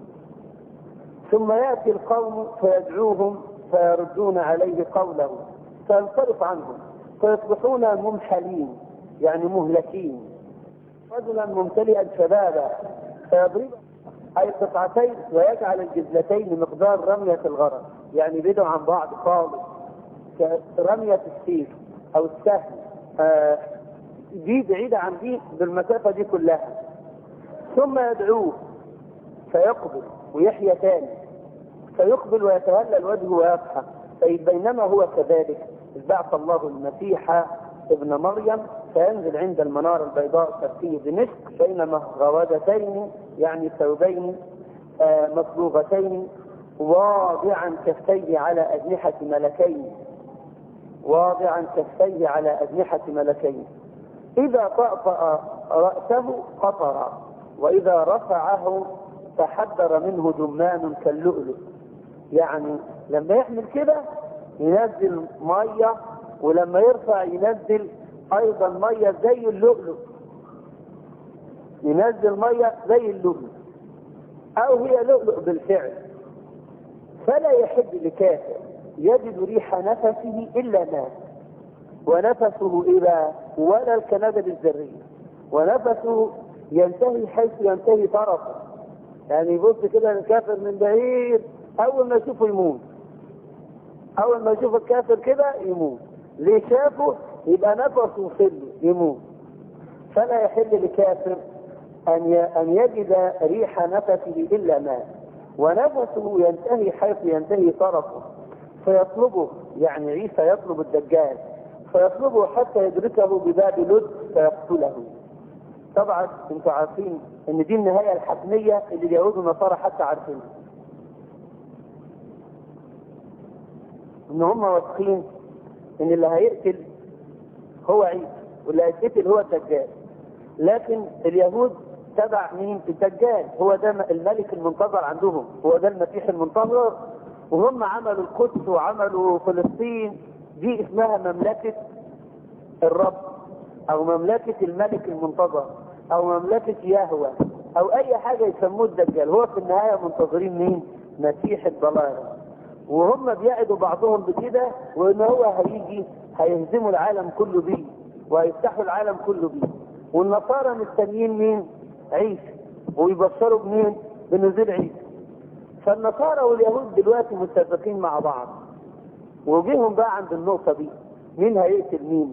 ثم يأتي القوم فيدعوهم فيردون عليه قوله فينصرف عنهم فيصبحون ممحلين، يعني مهلكين. رجلا ممتلئا شبابا فيضرب أي قطعتين ويجعل الجزلتين مقدار رمية الغرض، يعني بدوا عن بعض خالص كرمية السيف أو السهم، دي بعيدة عن دي بالمسافة دي كلها. ثم يدعوه فيقبل ويحيى تاني، فيقبل ويتهلل وجهه ويضحك. بينما هو كذلك بعث الله المسيح ابن مريم فينزل عند المنارة البيضاء الشرقية دمشق بين مهرودتين، يعني ثوبين مصبوغتين، واضعا كفيه على أجنحة ملكين، واضعا كفيه على أجنحة ملكين، إذا طأطأ رأسه قطر، وإذا رفعه تحدر منه دمان كاللؤلؤ. يعني لما يحمل كده ينزل مية، ولما يرفع ينزل أيضا مية زي اللؤلؤ، ينزل مية زي اللؤلؤ، أو هي لؤلؤ بالفعل. فلا يحب لكافر يجد ريح نفسه إلا مات، ونفسه إلى ولا الكنادل الذرية، ونفسه ينتهي حيث ينتهي طرفه، يعني يبص كده الكافر من بعيد اول ما يشوفه يموت، اول ما يشوف الكافر كده يموت، ليه شافه يبقى نفسه وصله يموت. فلا يحل لكافر ان يجد ريح نفسه الا مات، ونفسه ينتهي حيث ينتهي طرفه، فيطلبه، يعني عيسى يطلب الدجال فيطلبه حتى يدركه بباب لد فيقتله. طبعا انتم عارفين ان دي النهايه الحتميه اللي اليهود والنصارى حتى عارفينها، ان هم واثقين ان اللي هيقتل هو عيسى واللي هيتقتل هو الدجال. لكن اليهود تبع مين؟ الدجال، هو ده الملك المنتظر عندهم، هو ده المسيح المنتظر. وهم عملوا القدس وعملوا فلسطين، دي اسمها مملكة الرب او مملكة الملك المنتظر او مملكة يهوه او اي حاجة يسموه الدجال. هو في النهاية منتظرين مين؟ مسيح الضلال. وهم بيعدوا بعضهم بكده، وان هو هيجي هيهزموا العالم كله بيه وهيفتحوا العالم كله بيه. والنصارى مستنيين مين؟ عيسى، ويبشروا بمين؟ بنزول عيسى. فالنصارى واليهود دلوقتي متفقين مع بعض، وجيهم بقى عند النقطة دي، مين هيقتل مين؟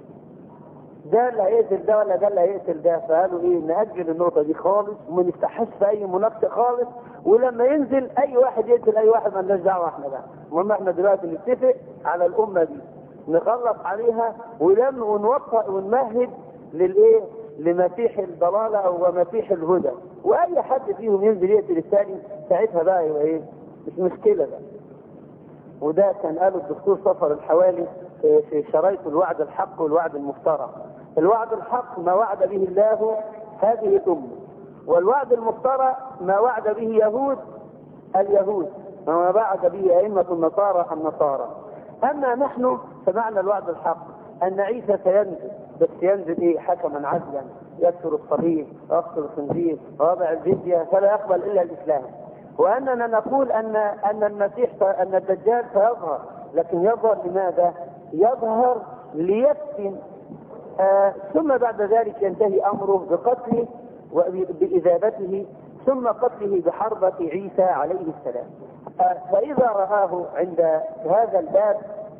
ده اللي هيقتل ده ولا ده اللي هيقتل ده؟ فقالوا ايه؟ نأجل النقطة دي خالص وما نفتحش في اي مناقشة خالص، ولما ينزل اي واحد يقتل اي واحد مالناش دعوة احنا بقى. المهم احنا دلوقتي نتفق على الامة دي، نخلص عليها ونوفق ونمهد للايه؟ لمسيح الضلالة او مسيح الهدى. واي حد فيهم ينزل يقتل الثاني ساعتها بقى يبقى ايه؟ مش مشكلة بقى. وده كان قاله الدكتور صفر الحوالي في شرايط الوعد الحق والوعد المفترى. الوعد الحق ما وعد به الله هذه الأمة، والوعد المفترى ما وعد به اليهود وما وعد به أئمة النصارى. أما نحن فمعنى الوعد الحق أن عيسى سينزل، بس ينزل إيه؟ حكما عدلا، يكسر الصليب ويقتل الخنزير ويضع الجزية فلا يقبل إلا الإسلام. وأننا نقول أن المسيح أن الدجال سيظهر، لكن يظهر لماذا؟ يظهر ليفتن، ثم بعد ذلك ينتهي أمره بقتله وبإذابته، ثم قتله بحربة عيسى عليه السلام. فإذا رآه عند هذا الباب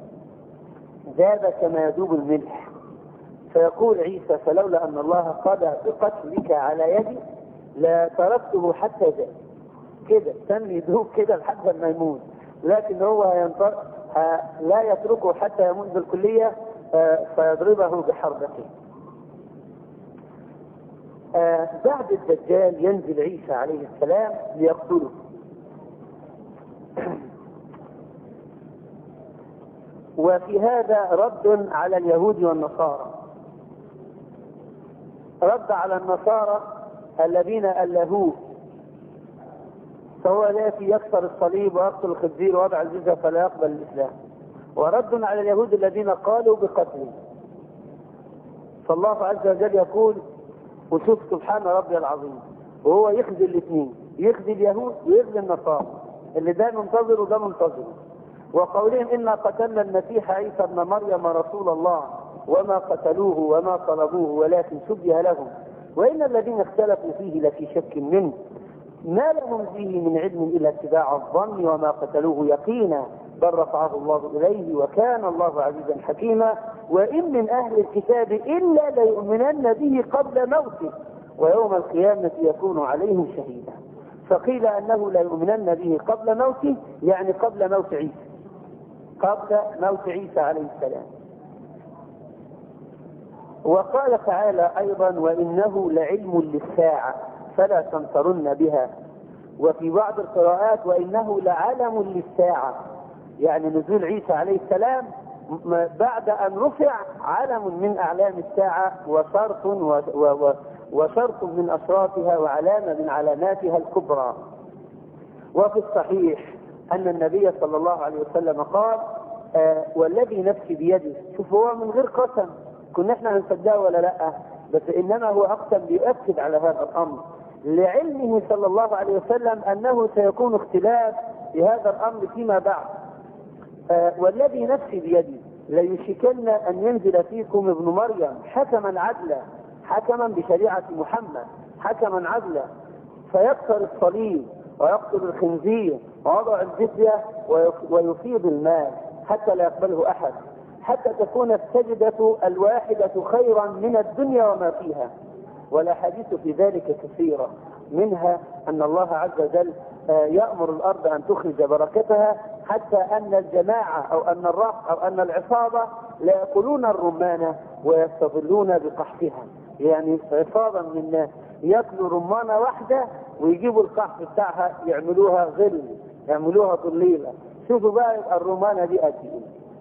ذاب كما يذوب الملح، فيقول عيسى: فلولا أن الله قضى بقتلك على يدي لا تركته حتى ذاب. كده تم يذوب كده لحد ما يموت، لكن هو لا يتركه حتى يموت بالكلية فيضربه بحربته. بعد الدجال ينزل عيسى عليه السلام ليقتله. وفي هذا رد على اليهود والنصارى، رد على النصارى الذين ألهوه، فهو يأتي يكسر الصليب ويقتل الخنزير ووضع الجزية فلا يقبل الإسلام. ورد على اليهود الذين قالوا بقتله. فالله عز وجل يقول: وشوف سبحان ربي العظيم، وهو يخزي الاثنين، يخزي اليهود ويخزي النصارى، اللي ده منتظر وده منتظر. وقولهم: إنا قتلنا المسيح عيسى ابن مريم رسول الله وما قتلوه وما طلبوه ولكن شبه لهم وإن الذين اختلفوا فيه لفي شك منه ما لهم فيه من علم إلا اتباع الظن وما قتلوه يقينا بل رفعه الله إليه وكان الله عزيزا حكيما وإن من أهل الكتاب إلا ليؤمنن به قبل موته ويوم القيامة يكون عليهم شهيدا. فقيل أنه ليؤمنن به قبل موته، يعني قبل موت عيسى، قبل موت عيسى عليه السلام. وقال تعالى أيضا: وإنه لعلم للساعة فلا تمترن بها. وفي بعض القراءات: وإنه لعلم للساعة، يعني نزول عيسى عليه السلام بعد أن رفع علم من أعلام الساعة وشرط من أشراطها وعلامة من علاماتها الكبرى. وفي الصحيح أن النبي صلى الله عليه وسلم قال: والذي نفسي بيده. شوف، هو من غير قسم، كنا احنا هنصدقه ولا لا، بس إنما هو أقسم ليؤكد على هذا الأمر لعلمه صلى الله عليه وسلم أنه سيكون اختلاف في هذا الأمر فيما بعد. والذي نفسي بيده ليشكن أن ينزل فيكم ابن مريم حكما عدلا، حكما بشريعة محمد، حكما عدلا، فيكسر الصليب ويقتل الخنزير ووضع الجزية ويفيض المال حتى لا يقبله أحد، حتى تكون السجدة الواحدة خيرا من الدنيا وما فيها. والأحاديث في ذلك كثيرة، منها أن الله عز وجل يأمر الأرض أن تخرج بركتها، حتى أن الجماعة أو أن الرق أو أن العصابة لا يأكلون الرمان ويستظلون بقحفها. يعني عصابة من الناس يأكلوا رمانة واحدة ويجيبوا القحف بتاعها يعملوها ظل، يعملوها ظليلة. شوفوا بقى الرمانة دي قد ايه.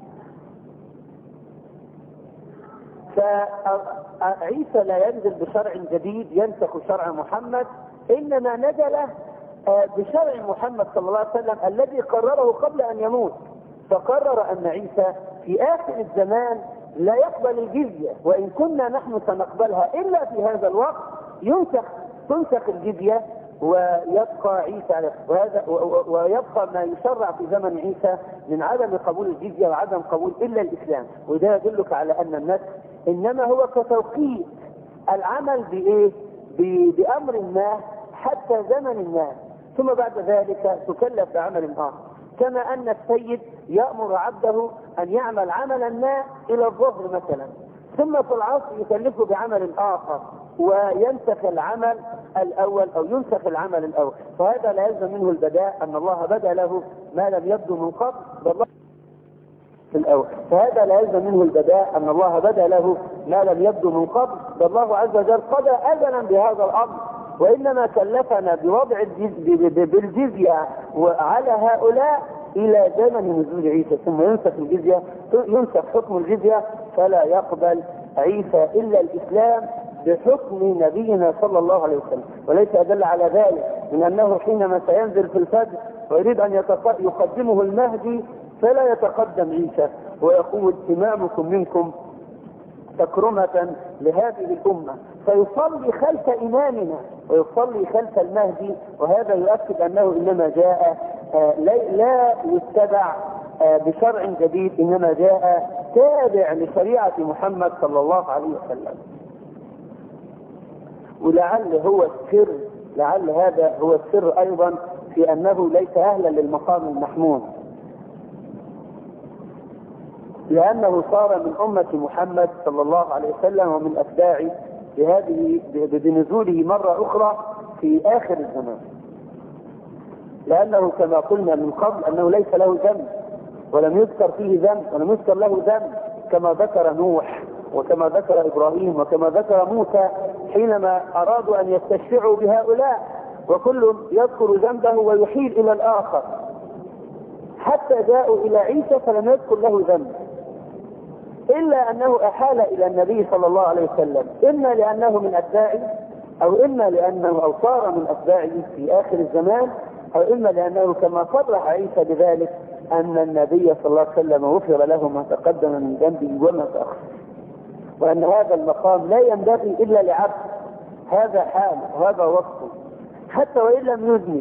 فعيسى لا ينزل بشرع جديد ينسخ شرع محمد، إنما نزل بشرع محمد صلى الله عليه وسلم الذي قرره قبل أن يموت. فقرر أن عيسى في آخر الزمان لا يقبل الجزية، وإن كنا نحن سنقبلها إلا في هذا الوقت تنسخ الجزية ويبقى عيسى على ويبقى ما يشرع في زمن عيسى من عدم قبول الجزية وعدم قبول إلا الإسلام. وده يدلك على أن النسخ إنما هو كتوقيت العمل بأمر ما حتى زمن ما، ثم بعد ذلك تكلف بعمل آخر. كما أن السيد يأمر عبده أن يعمل عملا ما إلى الظهر مثلا، ثم في العصر يكلفه بعمل آخر وينسخ العمل الأول أو ينسخ العمل الأول. فهذا لا يلزم منه البداء أن الله بدا له ما لم يبدو من قبل بالله في الأول. فهذا لا يلزم منه البداء أن الله بدا له ما لم يبدو من قبل، فالله عز وجل قضى أزلا بهذا الأمر، وإنما كلفنا بوضع بالجزية على هؤلاء إلى زمن نزول عيسى، ثم ينسخ حكم الجزية، فلا يقبل عيسى إلا الإسلام بحكم نبينا صلى الله عليه وسلم. وليس أدل على ذلك من أنه حينما سينزل في الفجر ويريد أن يقدمه المهدي فلا يتقدم عيسى ويقول إمامكم منكم تكرمة لهذه الأمة، فيصلي خلف إمامنا ويصلي خلف المهدي. وهذا يؤكد أنه إنما جاء لا يتبع بشرع جديد، إنما جاء تابع لشريعة محمد صلى الله عليه وسلم. ولعل هذا هو السر أيضا في أنه ليس أهلا للمقام المحمود، لأنه صار من أمة محمد صلى الله عليه وسلم ومن أتباعه بنزوله مرة أخرى في آخر الزمان، لأنه كما قلنا من قبل أنه ليس له ذنب ولم يذكر فيه ذنب ولم يذكر له ذنب، كما ذكر نوح وكما ذكر إبراهيم وكما ذكر موسى حينما أرادوا أن يستشفعوا بهؤلاء، وكل يذكر ذنبه ويحيل إلى الآخر، حتى جاءوا إلى عيسى فلم يذكر له ذنب، إلا أنه أحال إلى النبي صلى الله عليه وسلم، إما لأنه من أتباعه أو صار من أتباعه في آخر الزمان، أو إما لأنه كما صرح عيسى بذلك أن النبي صلى الله عليه وسلم غفر له ما تقدم من ذنبه وما تأخر، وأن هذا المقام لا ينبغي إلا لعبد. هذا حال وهذا وصفه حتى وإن لم يذنب.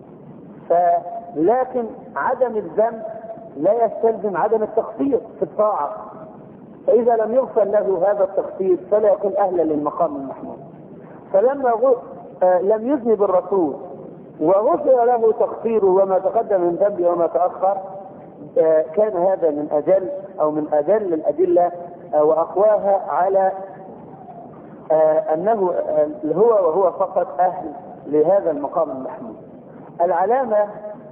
لكن عدم الذنب لا يستلزم عدم التقصير في الطاعة، فإذا لم يغفر له هذا التقصير فلا يكون أهلا للمقام المحمود. فلما لم يذنب الرسول وغفر له تقصيره وما تقدم من ذنبه وما تأخر، كان هذا من أجل الأدلة وأقواها على أنه وهو فقط أهل لهذا المقام المحمود. العلامة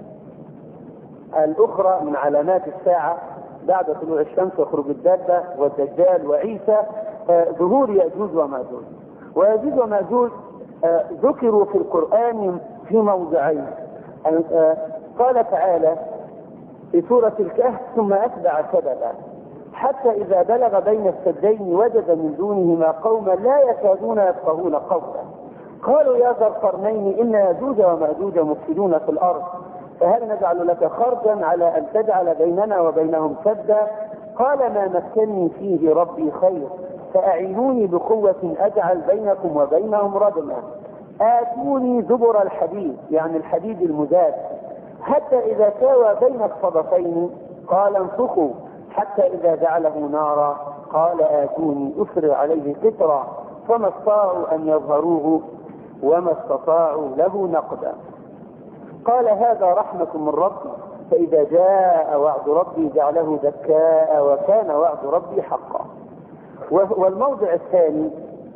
الأخرى من علامات الساعة بعد طلوع الشمس وخروج الدابة والدجال وعيسى ظهور يأجوج ومأجوج. ويأجوج ومأجوج ذكروا في القرآن في موضعين. قال تعالى في سورة الكهف: ثم أتبع سببا حتى إذا بلغ بين السدين وجد من دونهما قوما لا يكادون يفقهون قولا قالوا يا ذا القرنين إن يأجوج ومأجوج مفسدون في الأرض فهل نجعل لك خرجا على أن تجعل بيننا وبينهم سدا قال ما مكنني فيه ربي خير فأعينوني بقوة أجعل بينكم وبينهم ردما آتوني زبر الحديد، يعني الحديد المزاد، حتى إذا ساوى بين الصدفين قال انفخوا حتى إذا جعله نارا قال آتوني أفرغ عليه قطرا فما استطاعوا أن يظهروه وما استطاعوا له نقدا. قال هذا رحمة من ربي، فإذا جاء وعد ربي جعله دكاء وكان وعد ربي حقا. والموضع الثاني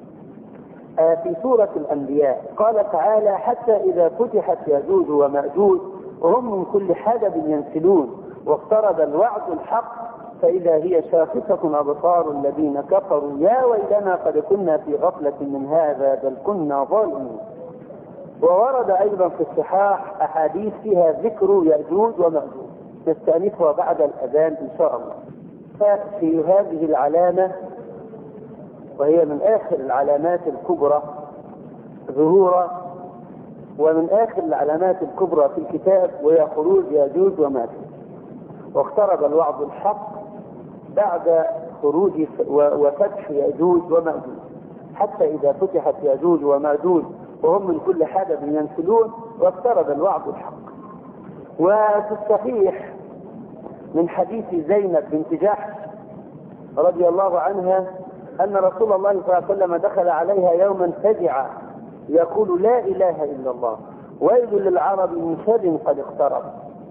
في سورة الأنبياء قال تعالى حتى إذا فتحت يأجوج ومأجوج وهم من كل حدب ينسلون واقترب الوعد الحق فإذا هي شاخصة أبصار الذين كفروا يا ويلنا قد كنا في غفلة من هذا بل كنا ظالمين. وورد أيضا في الصحاح أحاديث فيها ذكر يأجوج ومأجوج نستأنفها بعد الأذان إن شاء الله. ففي هذه العلامة وهي من آخر العلامات الكبرى ظهورا ومن آخر العلامات الكبرى في الكتاب وهي خروج يأجوج ومأجوج. واقترب الوعد الحق بعد خروج وفتح يأجوج ومأجوج حتى إذا فتحت يأجوج ومأجوج وهم من كل حدب ينسلون واقترب الوعد الحق. وفي الصحيح من حديث زينب بنت جحش رضي الله عنها أن رسول الله صلى الله عليه وسلم دخل عليها يوما فزعا يقول لا إله إلا الله ويل للعرب من شر قد اقترب.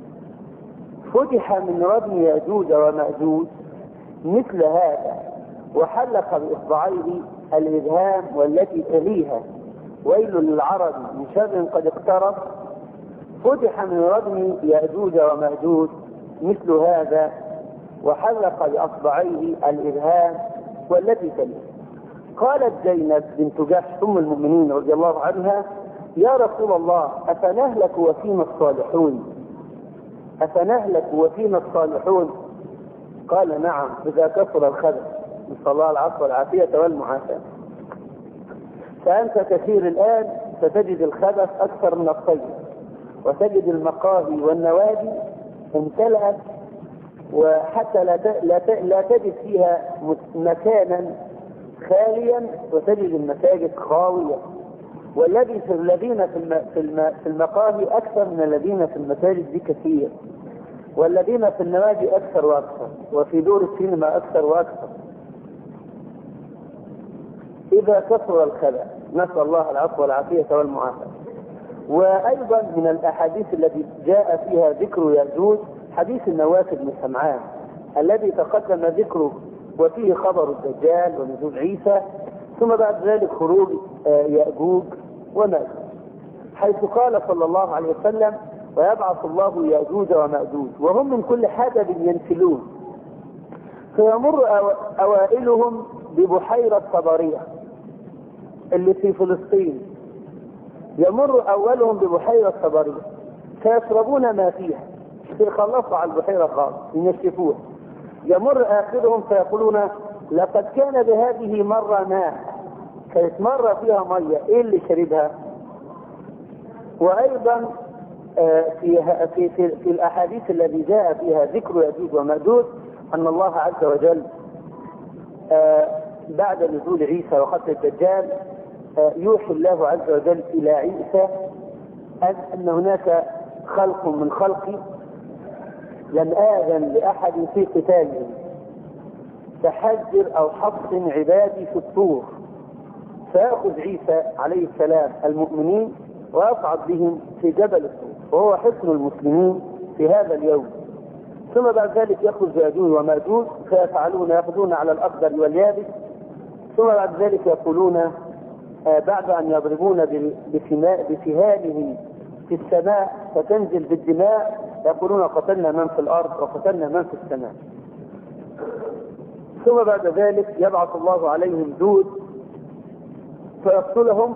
فتح من ردم يأجوج ومأجوج مثل هذا وحلق بإصبعيه الإبهام والتي تليها ويل للعرب من شر قد اقترب. فتح من ردم يأجوج ومأجوج مثل هذا وحلق بأصبعيه الإبهام والتي تليها. قالت زينب بنت جحش أم المؤمنين رضي الله عنها يا رسول الله أفنهلك وفينا الصالحون أفنهلك وفينا الصالحون؟ قال نعم إذا كثر الخبث نسأل الله العفو والعافية والمعافاة. فأنت كثير الآن ستجد الخبث أكثر من الطيب وتجد المقاهي والنوادي امتلأت وحتى لا تجد فيها مكانا خاليا وتجد المساجد خاوية. الذين في المقاهي أكثر من الذين في المساجد بكثير والذين في النوادي أكثر وأكثر وفي دور السينما أكثر وأكثر. إذا كثر الخبث نسأل الله العفو والعافية والمعافاة. وأيضا من الأحاديث التي جاء فيها ذكر يأجوج حديث النواس بن سمعان الذي تقدم ذكره وفيه خبر الدجال ونزول عيسى ثم بعد ذلك خروج يأجوج ومأجوج حيث قال صلى الله عليه وسلم ويبعث الله يأجوج ومأجوج وهم من كل حدب ينسلون فيمر أوائلهم ببحيرة طبرية اللي في فلسطين. يمر أولهم ببحيرة طبرية فيشربون ما فيها فيخلصوا على البحيرة خالص ينشفوها. يمر آخرهم فيقولون لقد كان بهذه مرة ماء كانت مرة فيها مية إيه اللي شربها؟ وأيضا في الأحاديث التي جاء فيها ذكر يأجوج ومأجوج أن الله عز وجل بعد نزول عيسى وقتل الدجال يوحي الله عز وجل إلى عيسى أن هناك خلق من خلقي لم آذن لأحد في قتالهم فحذر أو حصن عبادي في الطور. فيأخذ عيسى عليه السلام المؤمنين ويصعد بهم في جبل الطور وهو حصن المسلمين في هذا اليوم. ثم بعد ذلك يخرج يأجوج ومأجوج يأخذون على الأخضر واليابس. ثم بعد ذلك يقولون بعد أن يضربون بسهامهم في السماء فتنزل بالدماء يقولون قتلنا من في الأرض وقتلنا من في السماء. ثم بعد ذلك يبعث الله عليهم دود فيقتلهم.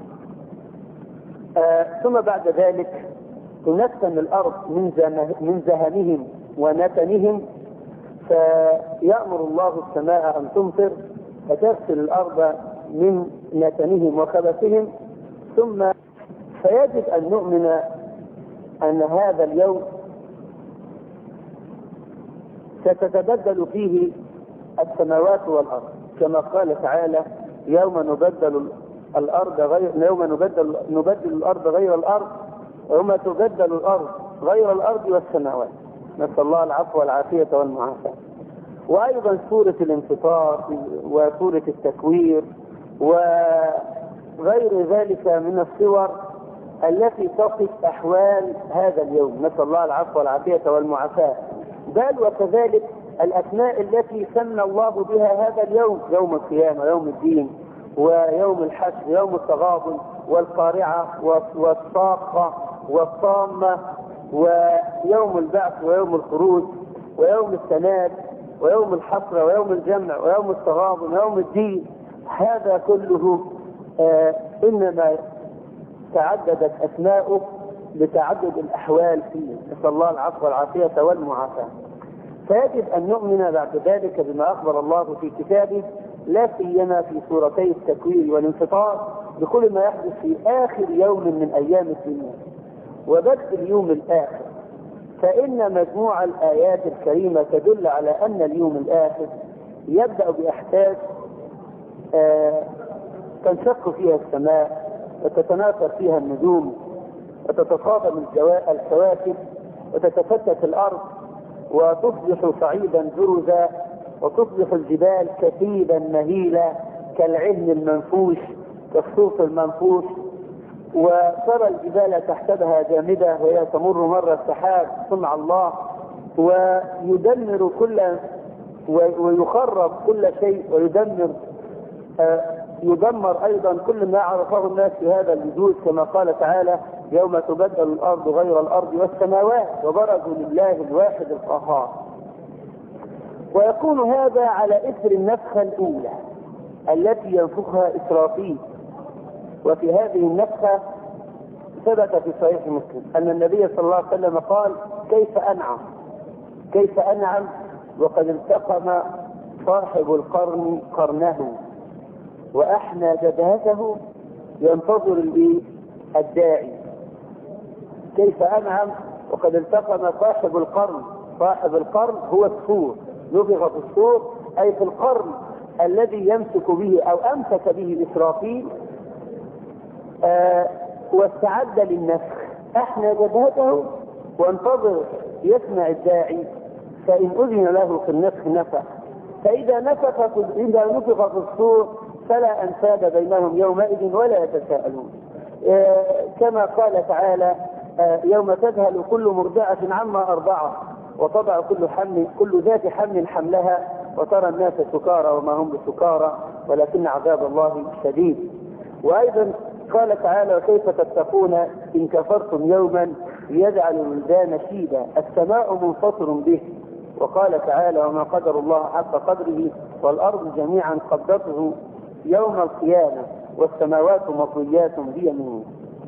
ثم بعد ذلك تنتن الأرض من زهمهم ونتنهم فيأمر الله السماء أن تمطر فتغسل الأرض من نتنهم وخبثهم. ثم فيجب أن نؤمن أن هذا اليوم ستتبدل فيه السماوات والأرض كما قال تعالى يوم نبدل الأرض غير الأرض ويوم تبدل الأرض غير الأرض والسماوات نسأل الله العفو والعافية والمعافاة. وأيضا سورة الانفطار وسورة التكوير وغير ذلك من الصور التي تصف أحوال هذا اليوم، نسأل الله العفو والعافية والمعافاة، بل وكذلك الأسماء التي سمى الله بها هذا اليوم، يوم القيامة، يوم الدين، ويوم الحشر، يوم التغابن، والقارعة، والصاخة، والطامة، ويوم البعث، ويوم الخروج، ويوم التناد، ويوم الحسرة، ويوم الجمع، ويوم التغابن، ويوم الدين. هذا كله إنما تعددت أسماؤه لتعدد الأحوال فيه، نسأل الله العفو والعافية والمعافاة. فيجب أن نؤمن بعد ذلك بما أخبر الله في كتابه، لا سيما في سورتي التكوير والانفطار، بكل ما يحدث في آخر يوم من أيام الدنيا وبدء اليوم الآخر. فإن مجموع الآيات الكريمة تدل على أن اليوم الآخر يبدأ بأحداث تنشق فيها السماء، وتتناثر فيها النجوم، وتتفاضل الكواكب، وتتفتت الأرض، وتصبح صعيدا جرزا، وتصبح الجبال كثيبا مهيلا كالعهن المنفوش، كالصوف المنفوش، وترى الجبال تحسبها جامدة وهي تمر مر السحاب، صنع الله، ويدمر ويخرب كل شيء، يدمر أيضا كل ما عرفه الناس في هذا الوجود، كما قال تعالى: يوم تبدل الأرض غير الأرض والسماوات وبرزوا لله الواحد القهار. ويكون هذا على إثر النفخة الأولى التي ينفخها إسرافيل. وفي هذه النفخة ثبت في صحيح مسلم أن النبي صلى الله عليه وسلم قال: كيف أنعم وقد التقم صاحب القرن قرنه وأحنى جبهته ينتظر الداعي. كيف أنعم وقد التقم صاحب القرن. صاحب القرن هو الصور، نفخ في الصور أي في القرن الذي يمسك به أو أمسك به إسرافيل، واستعد للنفخ، أحنى جبهته وانتظر يسمع الداعي، فإن أذن له في النفخ نفخ، فإذا نفخ في الصور فلا أنساب بينهم يومئذ ولا يتساءلون. كما قال تعالى: يوم تذهل كل مرضعة عما أرضعت وتضع كل ذات حمل حملها وترى الناس سكارى وما هم بسكارى ولكن عذاب الله شديد. وأيضا قال تعالى: وكيف تتقون إن كفرتم يوما يجعل الولدان شيبا السماء منفطر به. وقال تعالى: وما قدر الله حق قدره والأرض جميعا قبضته يوم القيامة والسماوات مطويات بيمينه.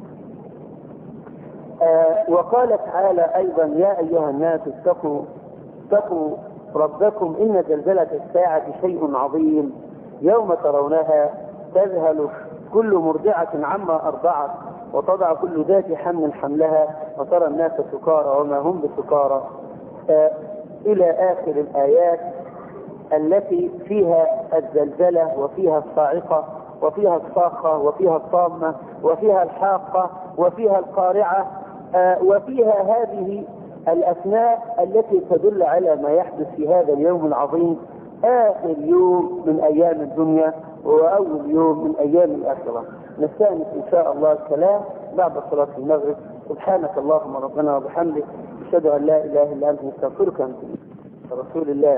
وقال تعالى أيضا: يا أيها الناس اتقوا ربكم إن زلزلة الساعة شيء عظيم يوم ترونها تذهل كل مرضعة عما أرضعت وتضع كل ذات حمل حملها وترى الناس سكارى وما هم بسكارى، إلى آخر الآيات التي فيها الزلزلة وفيها الصاعقة وفيها الصاخة وفيها الطامة وفيها الحاقة وفيها القارعة، وفيها هذه الأسماء التي تدل على ما يحدث في هذا اليوم العظيم، آخر يوم من أيام الدنيا وأول يوم من أيام الآخرة. نستأنف إن شاء الله الكلام بعد صلاة المغرب. سبحانك اللهم ربنا وبحمدك، أشهد أن لا إله إلا أنت، نستغفرك وأتوب إليك. رسول الله.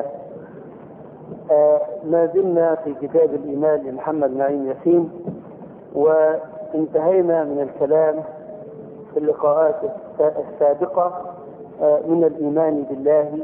ما زلنا في كتاب الإيمان لمحمد نعيم ياسين، وانتهينا من الكلام في اللقاءات السابقة من الإيمان بالله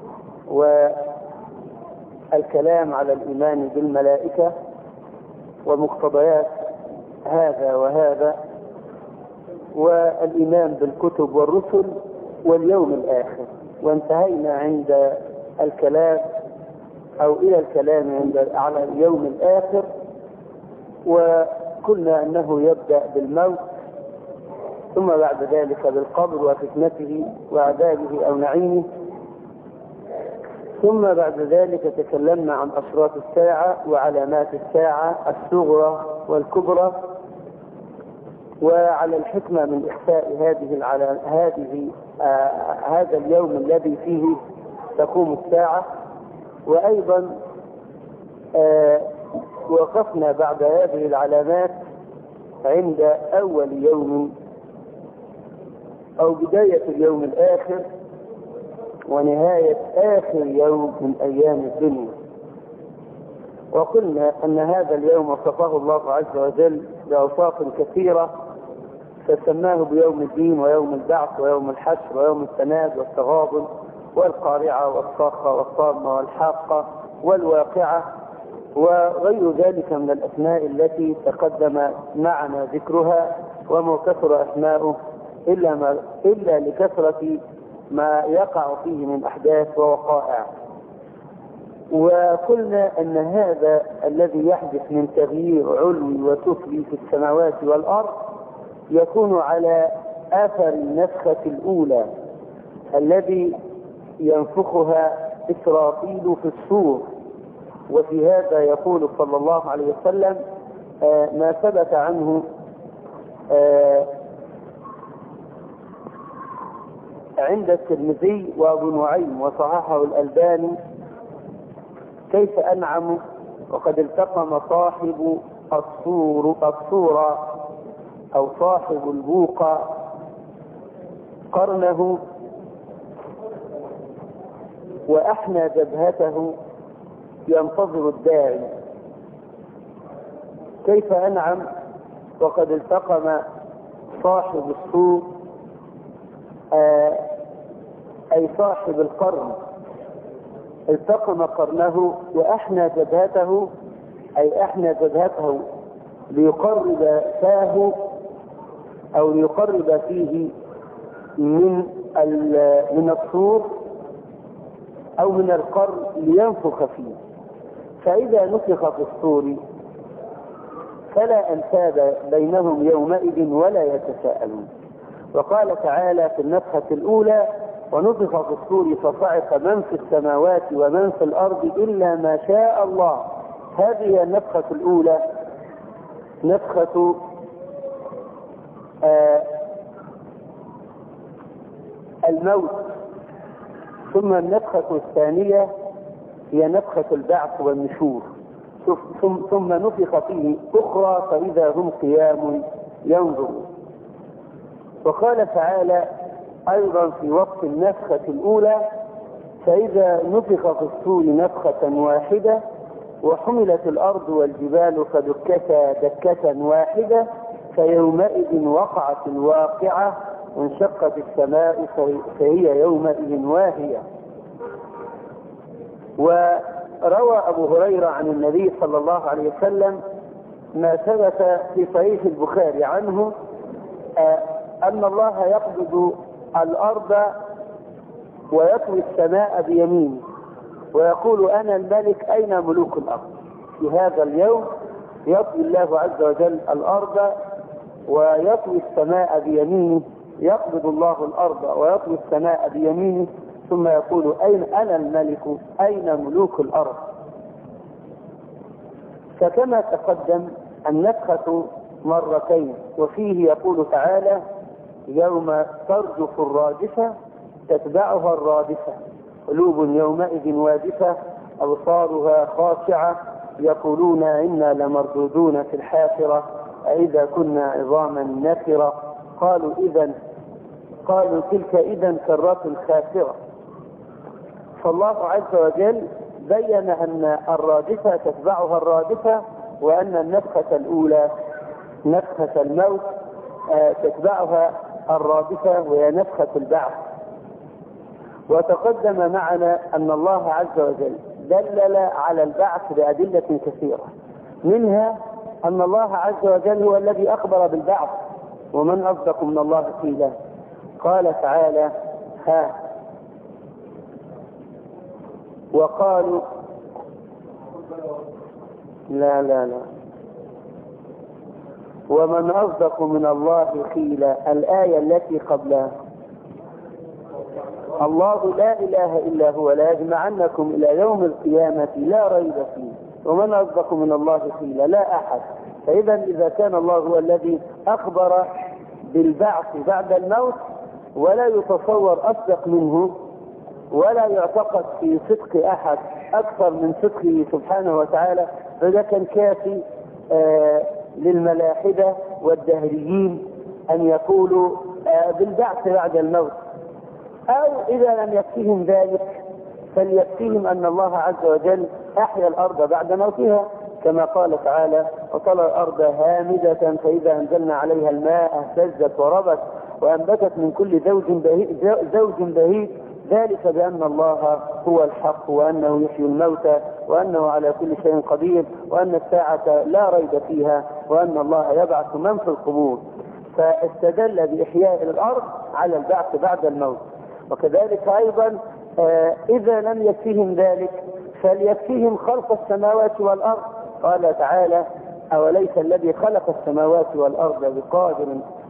والكلام على الإيمان بالملائكة ومقتضيات هذا وهذا، والإيمان بالكتب والرسل واليوم الآخر. وانتهينا عند الكلام أو إلى الكلام على اليوم الآخر، وقلنا أنه يبدأ بالموت، ثم بعد ذلك بالقبر وفتنته وعذابه أو نعيمه، ثم بعد ذلك تكلمنا عن أشراط الساعة وعلامات الساعة الصغرى والكبرى، وعلى الحكمة من إخفاء هذا اليوم الذي فيه تقوم الساعة. وأيضا وقفنا بعد هذه العلامات عند أول يوم أو بداية اليوم الآخر ونهاية آخر يوم من أيام الدنيا. وقلنا أن هذا اليوم وصفه الله عز وجل بأوصاف كثيرة، فسماه بيوم الدين ويوم البعث ويوم الحشر ويوم التناد والتغابن والقارعة والصاخة والصامة والحاقة والواقعة وغير ذلك من الأسماء التي تقدم معنا ذكرها، وما كثر أسماؤه إلا لكثرة ما يقع فيه من أحداث ووقائع. وقلنا أن هذا الذي يحدث من تغيير علوي وسفلي في السماوات والأرض يكون على آثر النفخة الأولى الذي ينفخها إسرافيل في الصور. وفي هذا يقول صلى الله عليه وسلم ما ثبت عنه عند الترمذي وابو نعيم وصححه الألباني: كيف أنعم وقد التقم صاحب الصورة أو صاحب البوقة قرنه وأحنى جبهته ينتظر الداعي. كيف أنعم وقد التقم صاحب الصور أي صاحب القرن، التقم قرنه وأحنى جبهته أي أحنى جبهته ليقرب فاه أو ليقرب فيه من الصور أو من القرن لينفخ فيه. فإذا نفخ في الصور فلا أنساب بينهم يومئذ ولا يتساءلون. وقال تعالى في النفخة الأولى: ونفخ في الصور فصعق من في السماوات ومن في الأرض إلا ما شاء الله. هذه النفخة الأولى نفخة الموت. ثم النفخة الثانية هي نفخة البعث والنشور. ثم نفخ فيه أخرى فإذا هم قيام ينظرون. وقال تعالى أيضا في وقت النفخة الأولى: فإذا نفخ في الصور نفخة واحدة وحملت الأرض والجبال فدكتا دكة واحدة فيومئذ وقعت الواقعة وانشقت السماء فهي يومئذ واهية. وروى أبو هريرة عن النبي صلى الله عليه وسلم ما ثبت في صحيح البخاري عنه أن الله يقبض الأرض ويطوي السماء بيمينه ويقول: أنا الملك أين ملوك الأرض. في هذا اليوم يطوي الله عز وجل الأرض ويطوي السماء بيمينه، يقبض الله الأرض ويطوي السماء بيمينه ثم يقول: أين أنا الملك أين ملوك الأرض. فكما تقدم النفخة مرتين، وفيه يقول تعالى: يوم ترجف الراجفة تتبعها الرادفة قلوب يومئذ واجفة أبصارها خاشعة يقولون إنا لمردودون في الحافرة أئذا كنا عظاما نخرة قالوا تلك إذا كرة خاسرة. فالله عز وجل بين أن الرادفة تتبعها الرادفة، وأن النفخة الأولى نفخة الموت تتبعها الرادفة وهي نفخة البعث. وتقدم معنا أن الله عز وجل دلل على البعث بأدلة كثيرة، منها أن الله عز وجل هو الذي أخبر بالبعث، ومن أصدق من الله قيلا. قال تعالى: وقالوا لا ومن أصدق من الله قيلا. الآية التي قبلها: الله لا إله إلا هو لا يجمعنكم إلى يوم القيامة لا ريب فيه ومن أصدق من الله قيلا. لا أحد. فإذا كان الله هو الذي أخبر بالبعث بعد الموت ولا يتصور أصدق منه، ولا يعتقد في صدق أحد أكثر من صدقه سبحانه وتعالى، فذا كان كافي للملاحدة والدهريين أن يقولوا بالبعث بعد الموت، أو إذا لم يكفيهم ذلك فليكفيهم أن الله عز وجل أحيا الأرض بعد موتها، كما قال تعالى: وترى الأرض هامدة فإذا أنزلنا عليها الماء اهتزت وربت وأنبتت من كل زوج بهيج ذلك بأن الله هو الحق وأنه يحيي الموتى وأنه على كل شيء قدير وأن الساعة لا ريب فيها وأن الله يبعث من في القبور. فاستدل بإحياء الأرض على البعث بعد الموت. وكذلك أيضا إذا لم يكفيهم ذلك فليكفيهم خلق السماوات والأرض. قال تعالى: أوليس الذي خلق السماوات والأرض بقادر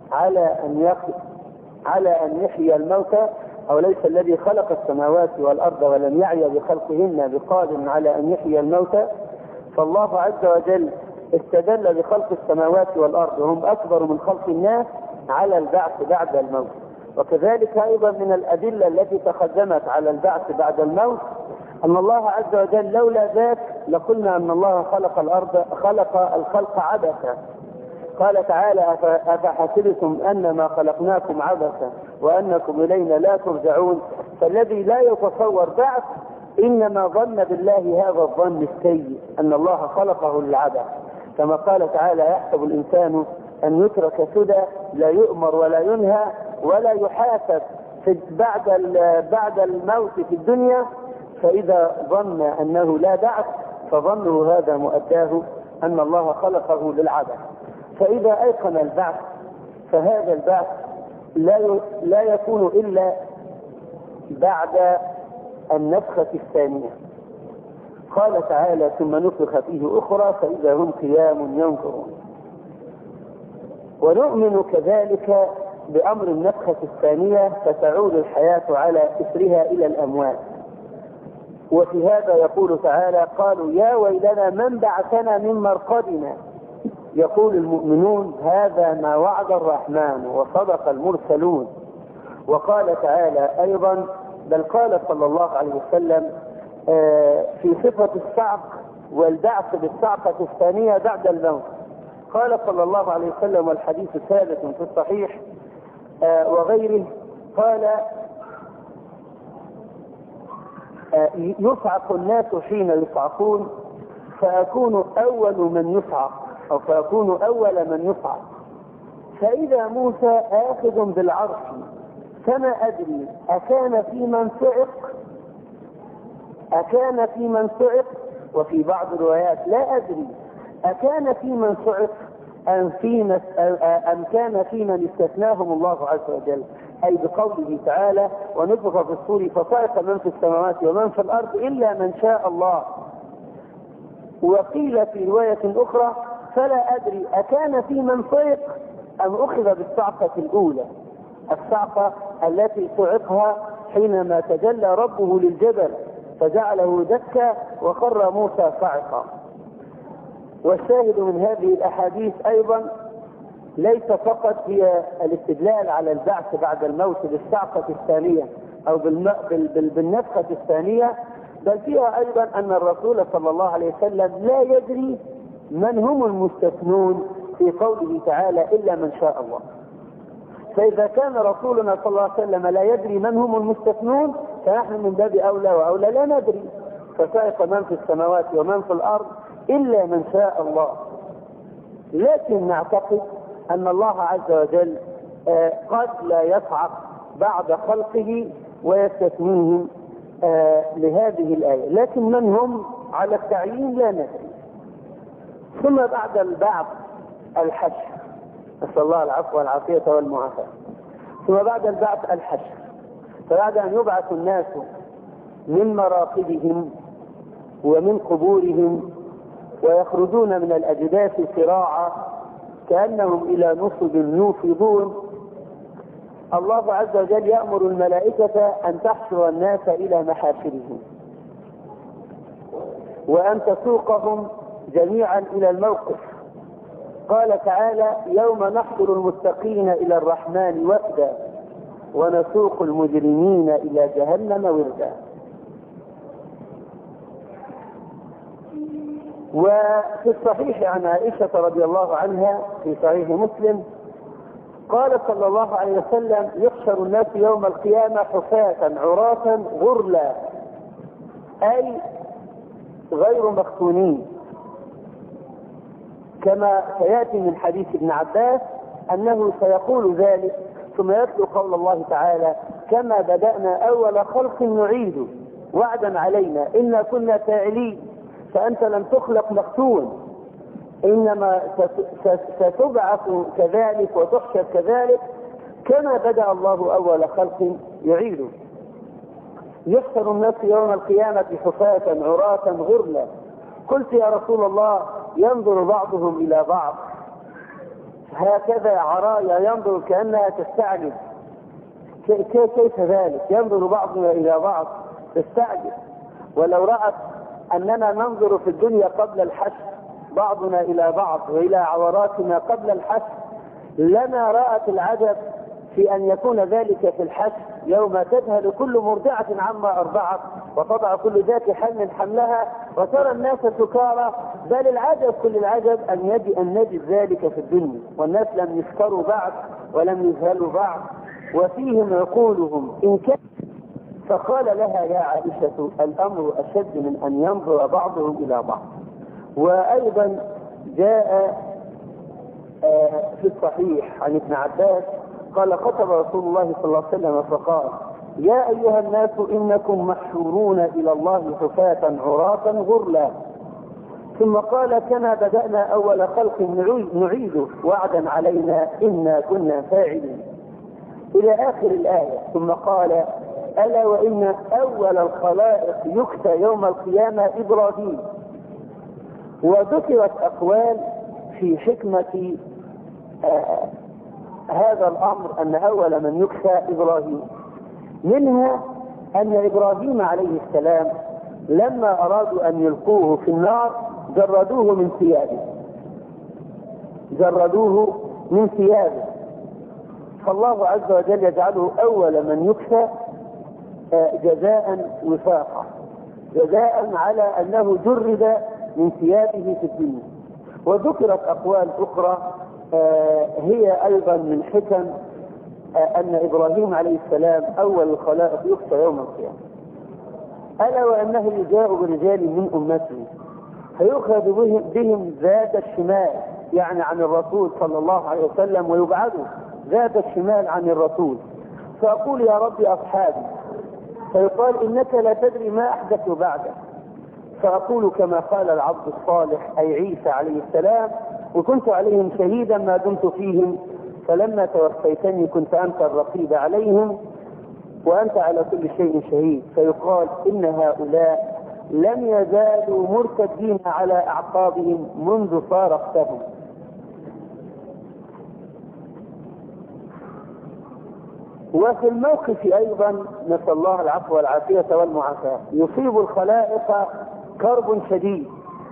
على أن يحيي الموتى، أوليس الذي خلق السماوات والأرض ولم يعي بخلقهن بقادر على أن يحيي الموتى. فالله عز وجل استدل بخلق السماوات والأرض وهم أكبر من خلق الناس على البعث بعد الموت. وكذلك أيضا من الأدلة التي تقدمت على البعث بعد الموت أن الله عز وجل لولا ذاك لقلنا أن الله خلق الخلق عبثا. قال تعالى: أفحسبتم أنما خلقناكم عبثا وأنكم إلينا لا ترجعون. فالذي لا يتصور بعث إنما ظن بالله هذا الظن السيء أن الله خلقه للعبث، كما قال تعالى: يحسب الإنسان أن يترك سدى لا يؤمر ولا ينهى ولا يحاسب بعد الموت في الدنيا، فإذا ظن أنه لا بعث فظنه هذا مؤداه أن الله خلقه للعبث. فإذا أيقن البعث فهذا البعث لا يكون إلا بعد النفخة الثانية. قال تعالى: ثم نفخ فيه أخرى فإذا هم قيام ينظرون. ونؤمن كذلك بأمر النفخة الثانية فتعود الحياة على إثرها إلى الأموات. وفي هذا يقول تعالى: قالوا يا ويلنا من بعثنا من مرقدنا. يقول المؤمنون: هذا ما وعد الرحمن وصدق المرسلون. وقال تعالى أيضا: بل قال صلى الله عليه وسلم في صفة الصعق والبعث بالصعقة الثانية بعد الموت. قال صلى الله عليه وسلم والحديث ثابت في الصحيح وغيره، قال: يصعق الناس حين يصعقون فأكون أول من يصعق أو فأكون أول من يصعق، فإذا موسى آخذ بالعرش فما أدري أكان في من صعق وفي بعض الروايات لا أدري أكان في من صعق أم كان في من استثناهم الله عز وجل، أي بقوله تعالى: ونفخ في الصور فصعق من في السماوات ومن في الأرض إلا من شاء الله. وقيل في رواية أخرى: فلا أدري أكان في من صعق أم أخذ بالصعقة الأولى، الصعقة التي صعقها حينما تجلى ربه للجبل فجعله دكا وخر موسى صعقا. والشاهد من هذه الأحاديث أيضا ليس فقط هي الاستدلال على البعث بعد الموت بالصعقة الثانية أو بالنفخة الثانية، بل فيها أيضا أن الرسول صلى الله عليه وسلم لا يدري من هم المستثنون في قوله تعالى: إلا من شاء الله. فإذا كان رسولنا صلى الله عليه وسلم لا يدري من هم المستثنون فنحن من باب أولى وأولى لا ندري. فصعق من في السماوات ومن في الأرض إلا من شاء الله. لكن نعتقد أن الله عز وجل قد لا يصعق بعد خلقه ويستثنيهم لهذه الآية، لكن من هم على التعيين لا ندري. ثم بعد البعث الحشر، نسأل الله العفو والعافية والمعافاة. ثم بعد البعث الحشر، فبعد أن يبعث الناس من مراقدهم ومن قبورهم ويخرجون من الأجداث سراعا كأنهم إلى نصب يوفضون، الله عز وجل يأمر الملائكة أن تحشر الناس إلى محاشرهم وأن تسوقهم جميعا إلى الموقف. قال تعالى: يوم نحشر المتقين إلى الرحمن وفدا ونسوق المجرمين إلى جهنم وردا. وفي الصحيح عن عائشة رضي الله عنها في صحيح مسلم قال صلى الله عليه وسلم: يحشر الناس يوم القيامة حفاة عراة غرلا، أي غير مختونين، كما سيأتي من حديث ابن عباس أنه سيقول ذلك، ثم يتلو قول الله تعالى: كما بدأنا أول خلق نعيده وعدا علينا إنا كنا فاعلين. فأنت لم تخلق مختون، إنما ستبعث كذلك وتحشر كذلك كما بدأ الله أول خلق يعيده. يحشر الناس يوم القيامة حفاة عراة غرلا. قلت: يا رسول الله، ينظر بعضهم إلى بعض هكذا عرايا، ينظر كأنها تستعجب. كيف ذلك؟ ينظر بعضنا إلى بعض تستعجب. ولو رأت أننا ننظر في الدنيا قبل الحشر بعضنا إلى بعض وإلى عوراتنا قبل الحشر لما رأت العجب في أن يكون ذلك في الحشر، يوم تذهل كل مرضعة عما أرضعت وتضع كل ذات حمل حملها وترى الناس سكارى. بل العجب كل العجب أن نجد ذلك في الدنيا، والناس لم يفكروا بعد ولم يذهلوا بعد وفيهم عقولهم إن كان. فقال لها: يا عائشة، الأمر أشد من أن ينظر بعضهم إلى بعض. وأيضا جاء في الصحيح عن ابن عباس قال: خطب رسول الله صلى الله عليه وسلم فقال: يا أيها الناس إنكم محشورون إلى الله حفاة عراة غرلا. ثم قال: كما بدأنا أول خلق نعيده وعدا علينا إنا كنا فاعلين، إلى آخر الآية. ثم قال: ألا وإن أول الخلائق يكسى يوم القيامة إبراهيم. وذكرت أقوال في حكمة هذا الأمر، أن أول من يكسى إبراهيم. منها أن إبراهيم عليه السلام لما أرادوا أن يلقوه في النار جردوه من ثيابه، فالله عز وجل يجعله أول من يكسى جزاء وفاقا، جزاء على أنه جرد من ثيابه في الدنيا. وذكرت أقوال أخرى هي أيضا من حكم أن إبراهيم عليه السلام أول الخلائق يكسى يوم القيامة. ألا وأنه يجاء برجال من أمته فيؤخذ بهم ذات الشمال، يعني عن الرسول صلى الله عليه وسلم، ويبعدوا ذات الشمال عن الرسول. فأقول: يا رب أصحابي. فيقال: إنك لا تدري ما أحدثوا بعدك. فأقول كما قال العبد الصالح أي عيسى عليه السلام: وكنت عليهم شهيدا ما دمت فيهم، فلما توفيتني كنت أنت الرقيب عليهم وأنت على كل شيء شهيد. فيقال: إن هؤلاء لم يزالوا مرتدين على أعقابهم منذ فارقتهم. وفي الموقف أيضا نسأل الله العفو والعافية والمعافاة يصيب الخلائق كرب شديد.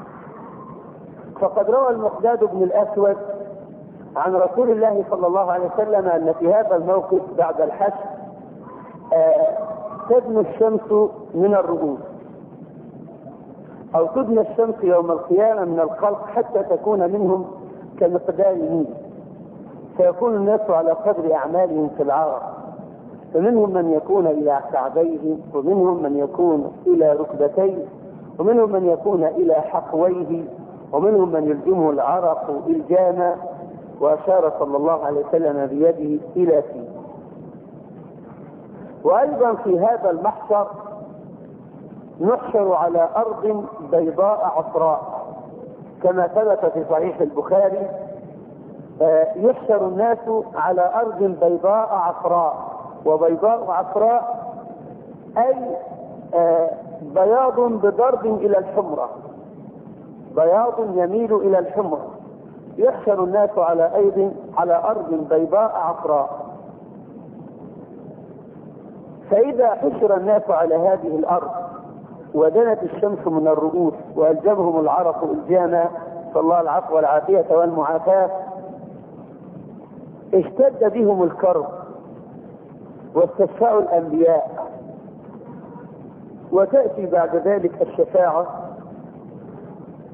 فقد روى المقداد بن الأسود عن رسول الله صلى الله عليه وسلم أن في هذا الموقف بعد الحشر تدنو الشمس من الرؤوس، أو تدنى الشمس يوم القيامة من الخلق حتى تكون منهم كمقدار ميل، فيكون الناس على قدر أعمالهم في العرق، فمنهم من يكون إلى كعبيه، ومنهم من يكون إلى ركبتيه، ومنهم من يكون إلى حقويه، ومنهم من يلجمه العرق إلجاما. وأشار صلى الله عليه وسلم بيده إلى فيه. وأيضا في هذا المحشر نحشر على أرض بيضاء عفراء كما ثبت في صحيح البخاري: يحشر الناس على أرض بيضاء عفراء. وبيضاء عفراء أي بياض بضرب إلى الحمرة، بياض يميل إلى الحمرة. يحشر الناس على أرض بيضاء عفراء. فإذا حشر الناس على هذه الأرض ودنت الشمس من الرؤوس وألجمهم العرق إلجاما، فالله العفو والعافية والمعافاة، اشتد بهم الكرب واستشفعوا الأنبياء. وتأتي بعد ذلك الشفاعة،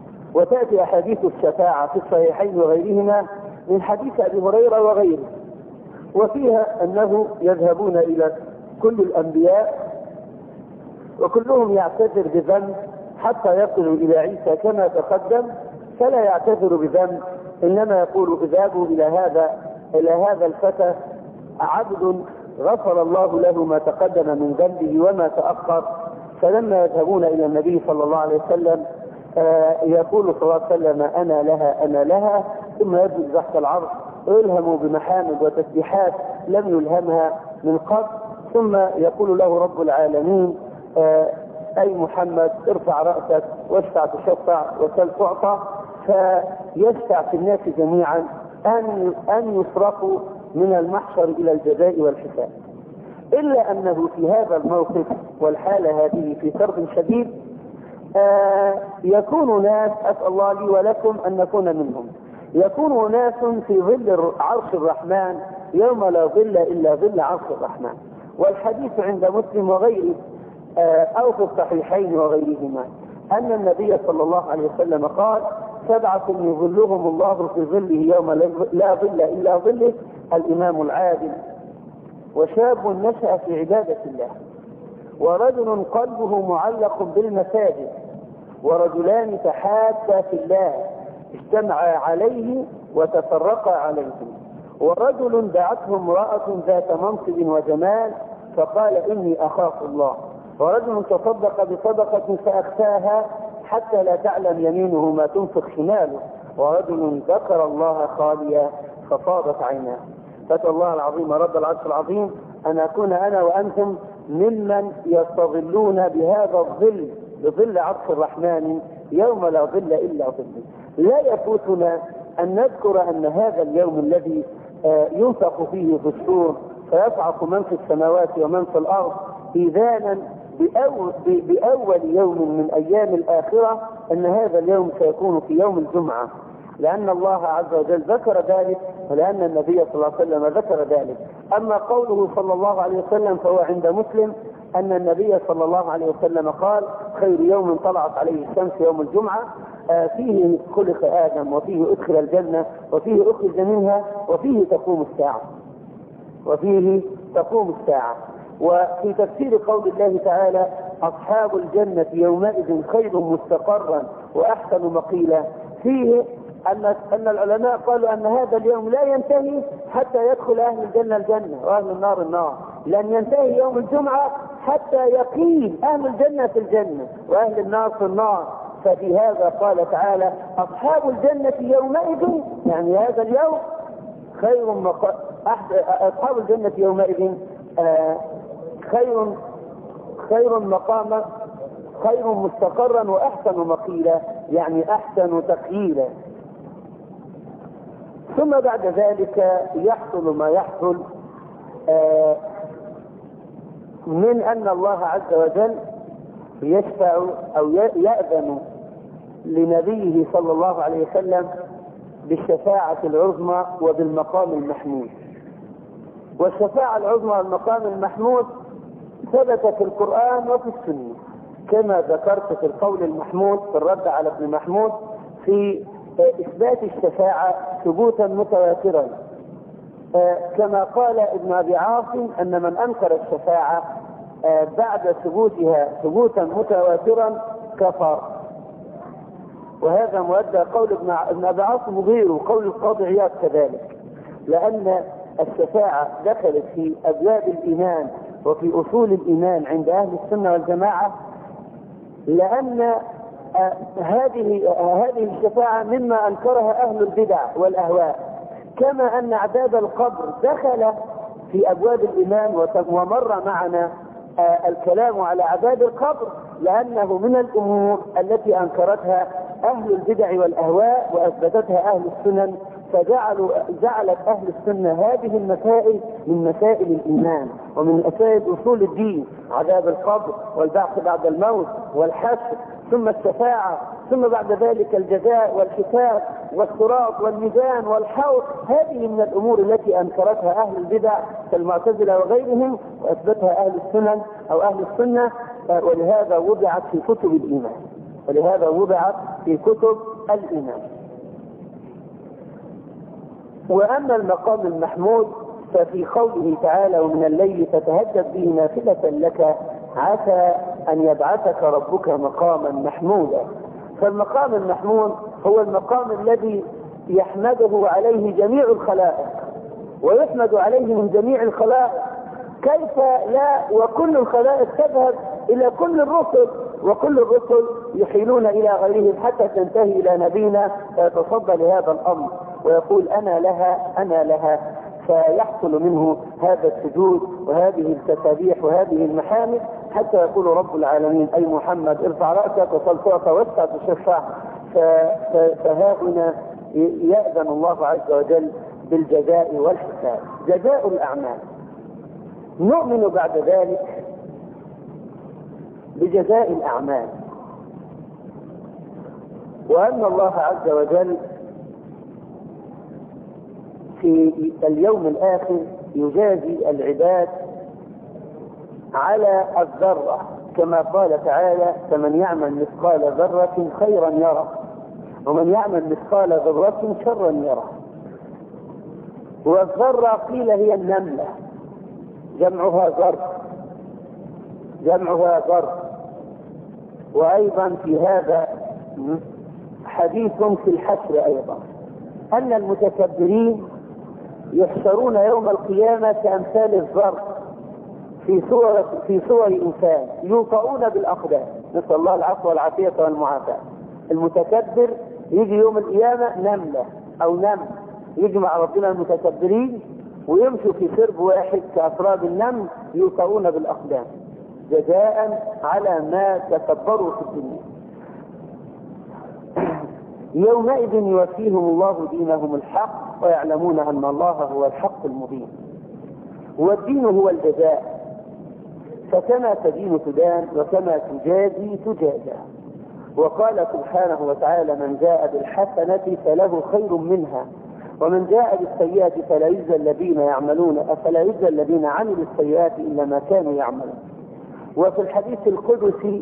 وتأتي أحاديث الشفاعة في الصحيحين وغيرهما من حديث أبي هريرة وغيره. وفيها أنه يذهبون إلى كل الأنبياء وكلهم يعتذر بذنب حتى يصلوا إلى عيسى كما تقدم، فلا يعتذر بذنب، إنما يقول اذهبوا إلى هذا الفتى عبد غفر الله له ما تقدم من ذنبه وما تأخر. فلما يذهبون إلى النبي صلى الله عليه وسلم يقول صلى الله عليه وسلم أنا لها، ثم يجلس تحت العرش ويلهم بمحامد وتسبيحات لم يلهمها من قبل، ثم يقول له رب العالمين أي محمد ارفع رأسك واشفع تشفع وسل تعطى، فيشفع في الناس جميعا أن يفرقوا من المحشر إلى الجزاء والحساب. إلا أنه في هذا الموقف والحالة هذه في كرب شديد يكون ناس، أسأل الله لي ولكم أن نكون منهم، يكون ناس في ظل عرش الرحمن يوم لا ظل إلا ظل عرش الرحمن. والحديث عند مسلم وغيره أو في الصحيحين وغيرهما أن النبي صلى الله عليه وسلم قال 7 يظلهم الله في ظله يوم لا ظل إلا ظله: الإمام العادل، وشاب نشأ في عبادة الله، ورجل قلبه معلق بالمساجد، ورجلان تحابا في الله اجتمعا عليه وتفرقا عليه، ورجل دعته امرأة ذات منصب وجمال فقال إني أخاف الله، ورجل تصدق بصدقة فأخفاها حتى لا تعلم يمينه ما تنفق شماله، ورجل ذكر الله خاليا ففاضت عيناه. فتى الله العظيم رب العرش العظيم أن أكون أنا وأنتم ممن يستظلون بهذا الظل، بظل عرش الرحمن يوم لا ظل إلا ظله. لا يفوتنا أن نذكر أن هذا اليوم الذي ينفخ فيه في الصور فيصعق من في السماوات ومن في الأرض إذانا بأول يوم من أيام الآخرة، أن هذا اليوم سيكون في يوم الجمعة، لأن الله عز وجل ذكر ذلك ولأن النبي صلى الله عليه وسلم ذكر ذلك. أما قوله صلى الله عليه وسلم فهو عند مسلم أن النبي صلى الله عليه وسلم قال: خير يوم طلعت عليه الشمس يوم الجمعة، فيه خلق آدم، وفيه أدخل الجنة، وفيه أخرج منها، وفيه تقوم الساعة. وفي تفسير قول الله تعالى: أصحاب الجنة يومئذ خير مستقرا وأحسن مقيلا، فيه أن العلماء قالوا أن هذا اليوم لا ينتهي حتى يدخل أهل الجنة الجنة وأهل النار النار، لن ينتهي يوم الجمعة حتى يقيم أهل الجنة في الجنة وأهل النار في النار. ففي هذا قال تعالى: أصحاب الجنة يومئذ، يعني هذا اليوم أصحاب الجنة يومئذ خير مقاما، خير مستقرا وأحسن مقيلا، يعني أحسن تقييلا. ثم بعد ذلك يحصل ما يحصل من أن الله عز وجل يشفع أو يأذن لنبيه صلى الله عليه وسلم بالشفاعة العظمى وبالمقام المحمود. والشفاعة العظمى والمقام المحمود ثبت في القرآن وفي السنة، كما ذكرت في القول المحمود في الرد على ابن محمود في إثبات الشفاعة ثبوتا متواترا، كما قال ابن أبي عاصم أن من أنكر الشفاعة بعد ثبوتها ثبوتا متواترا كفر. وهذا مؤدى قول ابن أبي عاصم وغيره، قول القاضي عياض كذلك، لأن الشفاعة دخلت في أبواب الإيمان وفي أصول الإيمان عند أهل السنة والجماعة، لأن هذه الشفاعة مما أنكرها أهل البدع والأهواء، كما أن عذاب القبر دخل في أبواب الإيمان، ومر معنا الكلام على عذاب القبر، لأنه من الأمور التي أنكرتها أهل البدع والأهواء وأثبتتها أهل السنن، جعلت أهل السنة هذه المسائل من مسائل الإيمان ومن مسائل أصول الدين: عذاب القبر والبعث بعد الموت والحشر، ثم الشفاعة، ثم بعد ذلك الجزاء والحساب والصراط والميزان والحوض. هذه من الأمور التي أنكرتها أهل البدع كالمعتزلة وغيرهم، وأثبتها أهل السنن أو أهل السنة، ولهذا وضعت في كتب الإيمان. وأما المقام المحمود ففي قوله تعالى ومن الليل فتهجد به نافلة لك عسى أن يبعثك ربك مقاما محمودا. فالمقام المحمود هو المقام الذي يحمده عليه جميع الخلائق ويحمد عليه من جميع الخلائق، كيف لا وكل الخلائق تذهب إلى كل الرسل وكل الرسل يحيلون إلى غيرهم حتى تنتهي إلى نبينا فيتصدى لهذا الأمر ويقول أنا لها أنا لها، فيحصل منه هذا السجود وهذه التسابيح وهذه المحامد حتى يقول رب العالمين أي محمد ارفع رأسك وصلتك واسع تشفع. فها هنا يأذن الله عز وجل بالجزاء والحساب، جزاء الأعمال. نؤمن بعد ذلك بجزاء الأعمال، وأن الله عز وجل في اليوم الآخر يجازي العباد على الذرة كما قال تعالى فمن يعمل مثقال ذرة خيرا يره ومن يعمل مثقال ذرة شرا يره. والذرة قيل هي النملة جمعها ذر. وأيضا في هذا حديث في الحشر أيضا أن المتكبرين يحشرون يوم القيامة كأمثال الذر في صور إنسان يوطؤون بالأقدام، نسأل الله العفو والعافية والمعافاة. المتكبر يجي يوم القيامة نملة أو نمل، يجمع ربنا المتكبرين ويمشوا في سرب واحد كأفراد النمل يوطؤون بالأقدام جزاء على ما تكبروا في الدنيا. يومئذ يوفيهم الله دينهم الحق ويعلمون أن الله هو الحق المبين. والدين هو الجزاء، فكما تدين تدان وكما تجازي تجازى. وقال سبحانه وتعالى من جاء بالحسنة فله خير منها ومن جاء بالسيئة فلا يجزى الذين يعملون أفلا يجزى الذين عملوا السيئات إلا ما كانوا يعملون. وفي الحديث القدسي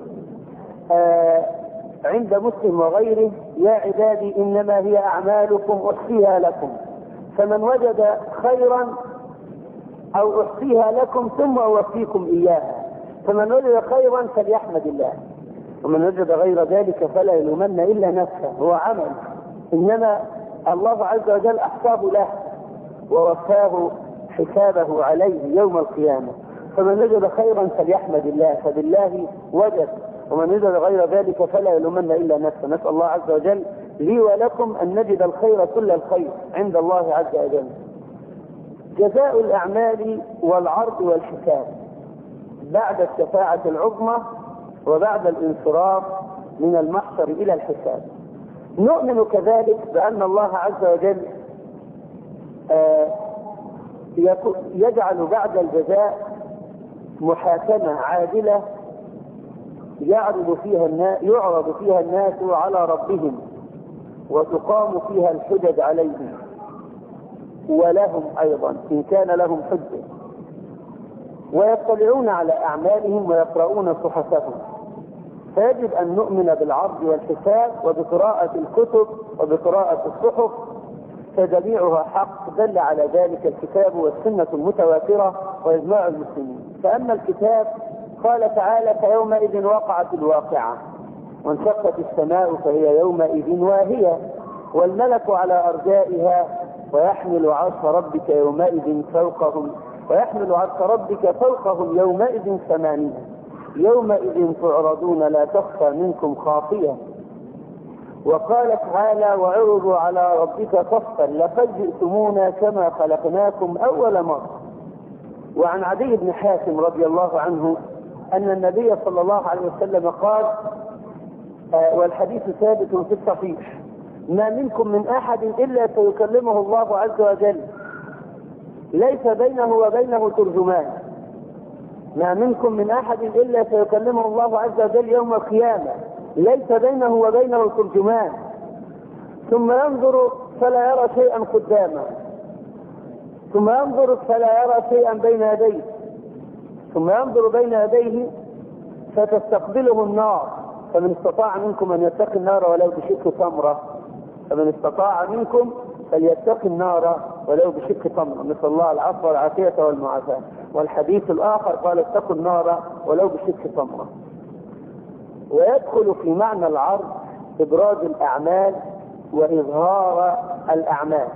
عند مسلم وغيره يا عبادي إنما هي أعمالكم أحصيها لكم فمن وجد خيرا أو أحصيها لكم ثم أوفيكم إياها فمن وجد خيرا فليحمد الله ومن وجد غير ذلك فلا يلومن إلا نفسه، هو عمل إنما الله عز وجل أحصاه له ووفاه حسابه عليه يوم القيامة. فمن وجد خيرا فليحمد الله فبالله وجد ومن وجد غير ذلك فلا يلومن إلا نفسه. نسأل الله عز وجل لي ولكم أن نجد الخير كل الخير عند الله عز وجل. جزاء الأعمال والعرض والحساب بعد الشفاعة العظمى وبعد الانصراف من المحشر إلى الحساب. نؤمن كذلك بأن الله عز وجل يجعل بعد الجزاء محاكمة عادلة يعرض فيها الناس على ربهم وتقام فيها الحجج عليهم ولهم أيضا إن كان لهم حجة، ويطلعون على أعمالهم ويقرؤون صحفهم. فيجب أن نؤمن بالعرض والحساب وبقراءة الكتب وبقراءة الصحف، فجميعها حق دل على ذلك الكتاب والسنة المتواترة وإجماع المسلمين. فأما الكتاب قال تعالى فيومئذ وقعت الواقعة وانشقت السماء فهي يومئذ واهية والملك على أرجائها ويحمل عرش ربك فوقهم يومئذ ثمانية يومئذ تعرضون لا تخفى منكم خافية. وقال تعالى وعرضوا على ربك صفا لقد جئتمونا كما خلقناكم أول مرة. وعن عدي بن حاتم رضي الله عنه أن النبي صلى الله عليه وسلم قال والحديث ثابت في الصحيح ما منكم من أحد إلا سيكلمه الله عز وجل ليس بينه وبينه ترجمان. ما منكم من أحد إلا سيكلمه الله عز وجل يوم القيامة ليس بينه وبينه ترجمان ثم ينظر فلا يرى شيئا قدامه ثم ينظر فلا يرى شيئا بين يديه ثم ينظر بين يديه فتستقبله النار فمن استطاع منكم أن يتقي النار ولو بشق تمرة فمن استطاع منكم فليتقي النار ولو بشق تمرة، نسأل الله العفو والعافية والمعافاة. والحديث الآخر قال اتقوا النار ولو بشق تمرة. ويدخل في معنى العرض إبراز الأعمال وإظهار الأعمال،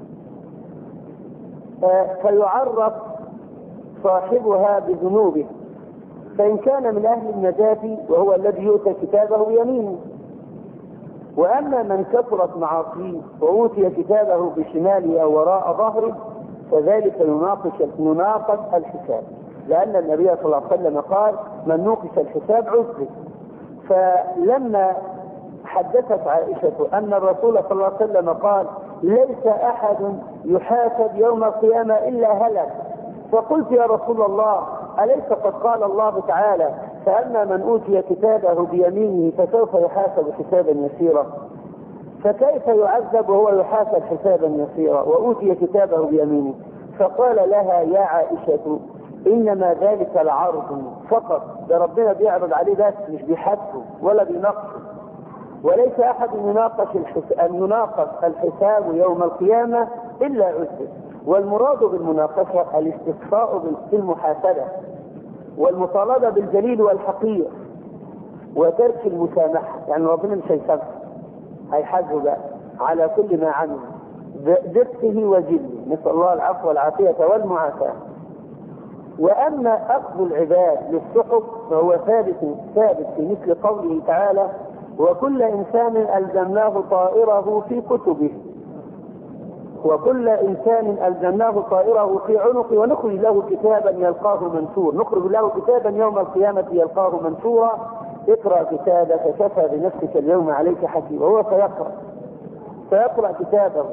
فيعرف صاحبها بذنوبه، فإن كان من أهل النجاة وهو الذي يؤتى كتابه بيمينه، وأما من كثرت معاصيه وأوتي كتابه بشماله أو وراء ظهره فذلك يناقش الحساب، لأن النبي صلى الله عليه وسلم قال من نوقش الحساب عذب. فلما حدثت عائشة أن الرسول صلى الله عليه وسلم قال ليس أحد يحاسب يوم القيامة إلا هلك، فقلت يا رسول الله أليس قد قال الله تعالى فأما من أوتي كتابه بيمينه فسوف يحاسب حسابا يسيرا، فكيف يعذب وهو يحاسب حسابا يسيرا وأوتي كتابه بيمينه؟ فقال لها يا عائشة إنما ذلك العرض فقط، ده ربنا بيعرض عليه بس مش بيحاسبه ولا بيناقشه، وليس أحد أن يناقش الحساب يوم القيامة إلا عذب. والمراد بالمناقشة الاستقصاء بالمحاسبة والمطالبة بالجليل والحقير وترك المسامحة، يعني ربنا مش هيسامحه، هيحاسبه بقى على كل ما عمل بدقه وجله، نسأل الله العفو والعافية والمعافاة. وأما أخذ العباد للصحف فهو ثابت في مثل قوله تعالى وكل إنسان ألزمناه طائره في كتبه، وكل إنسان ألزمناه طائره في عنقه ونخرج له كتابا يلقاه منشورا، نخرج له كتابا يوم القيامة يلقاه منشورا اقرأ كتابك كفى بنفسك اليوم عليك حسيبا. وهو سيقرأ كتابه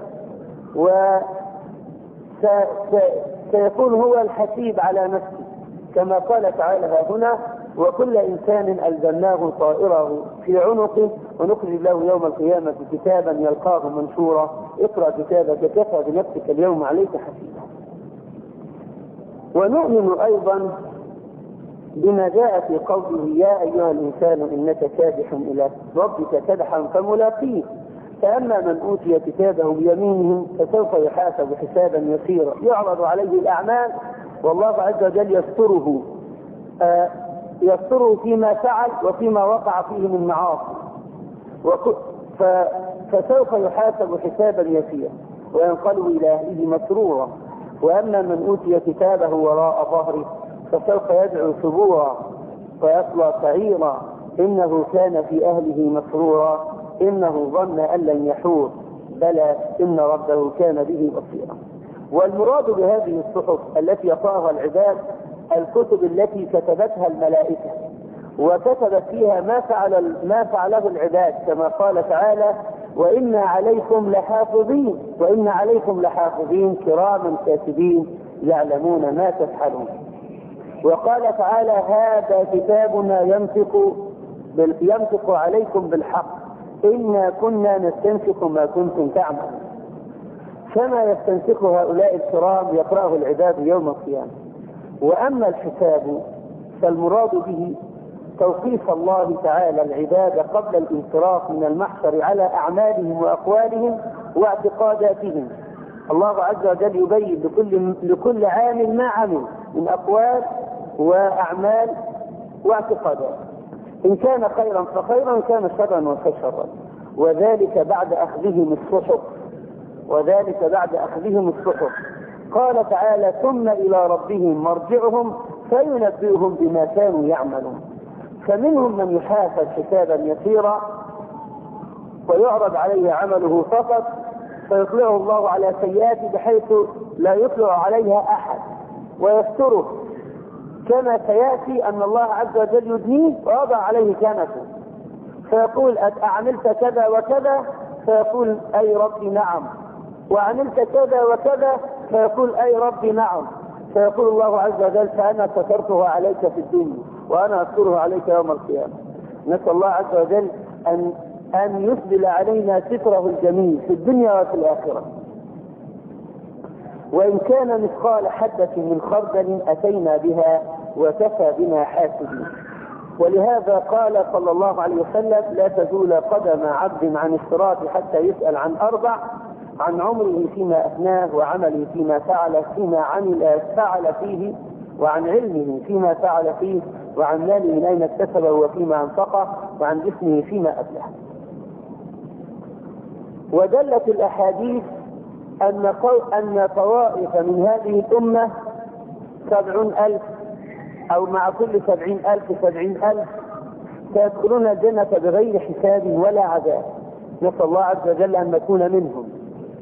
وسيكون هو الحسيب على نفسه، كما قال تعالى هنا وكل إنسان ألزمناه طائره في عنقه ونخرج له يوم القيامة كتابا يلقاه منشورا اقرأ كتابك كفى بنفسك اليوم عليك حسيبا. ونؤمن أيضا بما جاء في قوله يا أيها الإنسان إنك كادح إلى ربك كدحا فملاقيه، فأما من أوتي كتابه بيمينه فسوف يحاسب حسابا يسيرا يعرض عليه الأعمال والله عز وجل يستره فيما فعل وفيما وقع فيه من معاصي، فسوف يحاسب حسابا يسيرا وينقلب إلى أهله مسرورا. وأما من أوتي كتابه وراء ظهره فسوف يدعو ثبورا ويصلى سعيرا إنه كان في أهله مسرورا إنه ظن أن لن يحور بلى إن ربه كان به بصيرا. والمراد بهذه الصحف التي يطاها العباد الكتب التي كتبتها الملائكة وكتبت فيها ما فعله العباد، كما قال تعالى وإن عليكم لحافظين كراما كاتبين يعلمون ما تفعلون. وقال تعالى هذا كتابنا ينطق عليكم بالحق إنا كنا نستنسخ ما كنتم تعملون. كما يستنسخ هؤلاء الكرام يقرأه العباد يوم القيامة. وأما الحساب فالمراد به توقيف الله تعالى العباد قبل الانصراف من المحشر على أعمالهم وأقوالهم واعتقاداتهم. الله عز وجل يبين لكل عامل ما عمل من أقوال وأعمال واعتقادات، إن كان خيرا فخيرا وإن كان شرا فشرا، وذلك بعد أخذهم الصحف. قال تعالى ثم إلى ربهم مرجعهم فينبئهم بما كانوا يعملون. فمنهم من يحاسب حسابا يسيرا ويعرض عليه عمله فقط فيطلعه الله على سيئاته بحيث لا يطلع عليها أحد ويستره، كما سيأتي أن الله عز وجل يدنيه ويضع عليه كنفه فيقول أعملت كذا وكذا فيقول أي ربي نعم، وعملت كذا وكذا فيقول أي ربي نعم، فيقول الله عز وجل فأنا سترتها عليك في الدنيا وأنا أسترها عليك يوم القيامة. نسأل الله عز وجل أن يسبل علينا ستره الجميل في الدنيا وفي الآخرة. وإن كان مثقال حبة من خردل أتينا بها وكفى بنا حاسبين. ولهذا قال صلى الله عليه وسلم لا تزول قدم عبد عن الصراط حتى يسأل عن 4: عن عمره فيما أفناه، وعمله فيما فعل فيه، وعن علمه فيما فعل فيه، وعن ماله من أين اكتسبه وفيما أنفقه، وعن جسمه فيما أبلاه. ودلت الأحاديث أن طوائف من هذه الأمة 70,000 أو مع كل 70,000 70,000 سيدخلون الجنة بغير حساب ولا عذاب. نسأل الله عز وجل أن نكون منهم.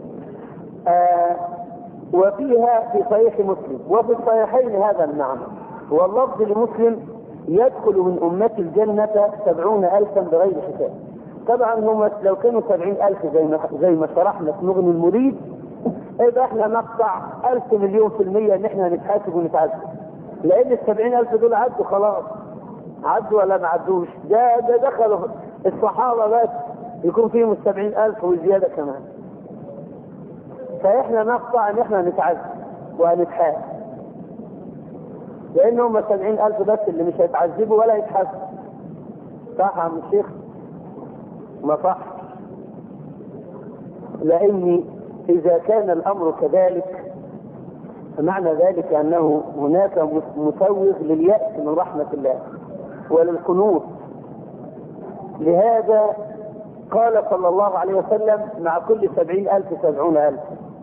وفيها في صحيح مسلم وفي الصحيحين هذا المعنى، واللفظ لمسلم: يدخل من أمتي الجنة 70,000 بغير حساب. طبعا هم لو كانوا 70,000 زي ما شرحنا في مغني المريد، يبقى احنا نقطع 1,000,000,000% ان احنا نتحاسب ونتعذب، لان 70,000 دول عدوا خلاص. عدوا ولا ما عدوش؟ ده دخلوا الصحابة بس يكون فيهم 70,000 وزيادة كمان. فاحنا نقطع ان احنا نتعذب ونتحاسب، لان هم 70,000 بس اللي مش هيتعذبوا ولا يتحاسبوا. صح يا عم الشيخ؟ ما صح؟ لأن إذا كان الأمر كذلك فمعنى ذلك أنه هناك مسوغ لليأس من رحمة الله وللقنوط. لهذا قال صلى الله عليه وسلم: مع كل 70,000 70,000.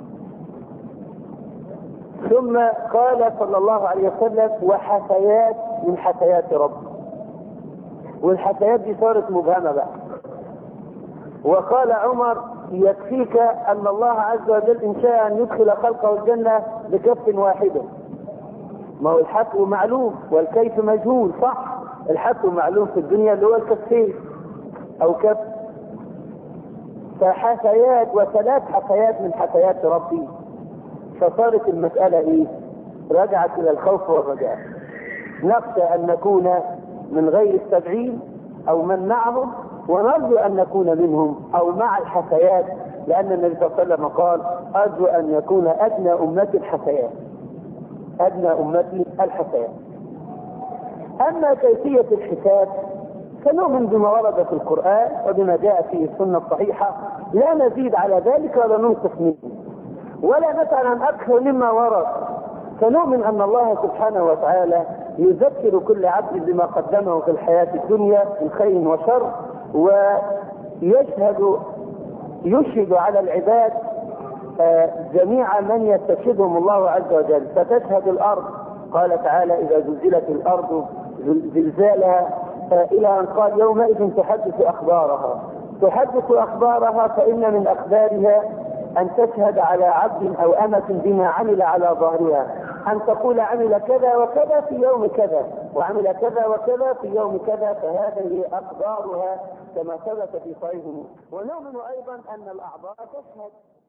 ثم قال صلى الله عليه وسلم: وحسيات من حسيات ربي. والحسيات دي صارت مبهمة بقى. وقال عمر: يكفيك أن الله عز وجل إن شاء أن يدخل خلقه الجنة بكف واحدة. ما هو الحق معلوم والكيف مجهول، صح؟ الحق معلوم في الدنيا اللي هو الكفين أو كف. فحسيات وثلاث حسيات من حسيات ربي. فصارت المسألة إيه؟ رجعت إلى الخوف والرجاء. نخشى أن نكون من غير 70 أو من معهم، ونرجو أن نكون منهم أو مع الحسيات، لأن النبي صلى الله عليه وسلم قال: أرجو أن يكون أدنى أمتي الحسيات. أدنى أمتي الحسيات. أما كيفية الحساب فنؤمن بما ورد في القرآن وبما جاء فيه السنة الصحيحة، لا نزيد على ذلك ولا ننقص منه ولا نسأل عن أكثر مما ورد. فنؤمن أن الله سبحانه وتعالى يذكر كل عبد بما قدمه في الحياة الدنيا من خير وشر، ويشهد على العباد جميع من يستشهدهم الله عز وجل. فتشهد الأرض، قال تعالى: إذا زلزلت الأرض زلزالها، إلى أن قال: يومئذ تحدث أخبارها. تحدث أخبارها فإن من أخبارها أن تشهد على عبد أو أمة بما عمل على ظهرها، أن تقول: عمل كذا وكذا في يوم كذا، وعمل كذا وكذا في يوم كذا. فهذه أخبارها كما ثبت في صحيح. ونؤمن أيضا أن الأعضاء تشهد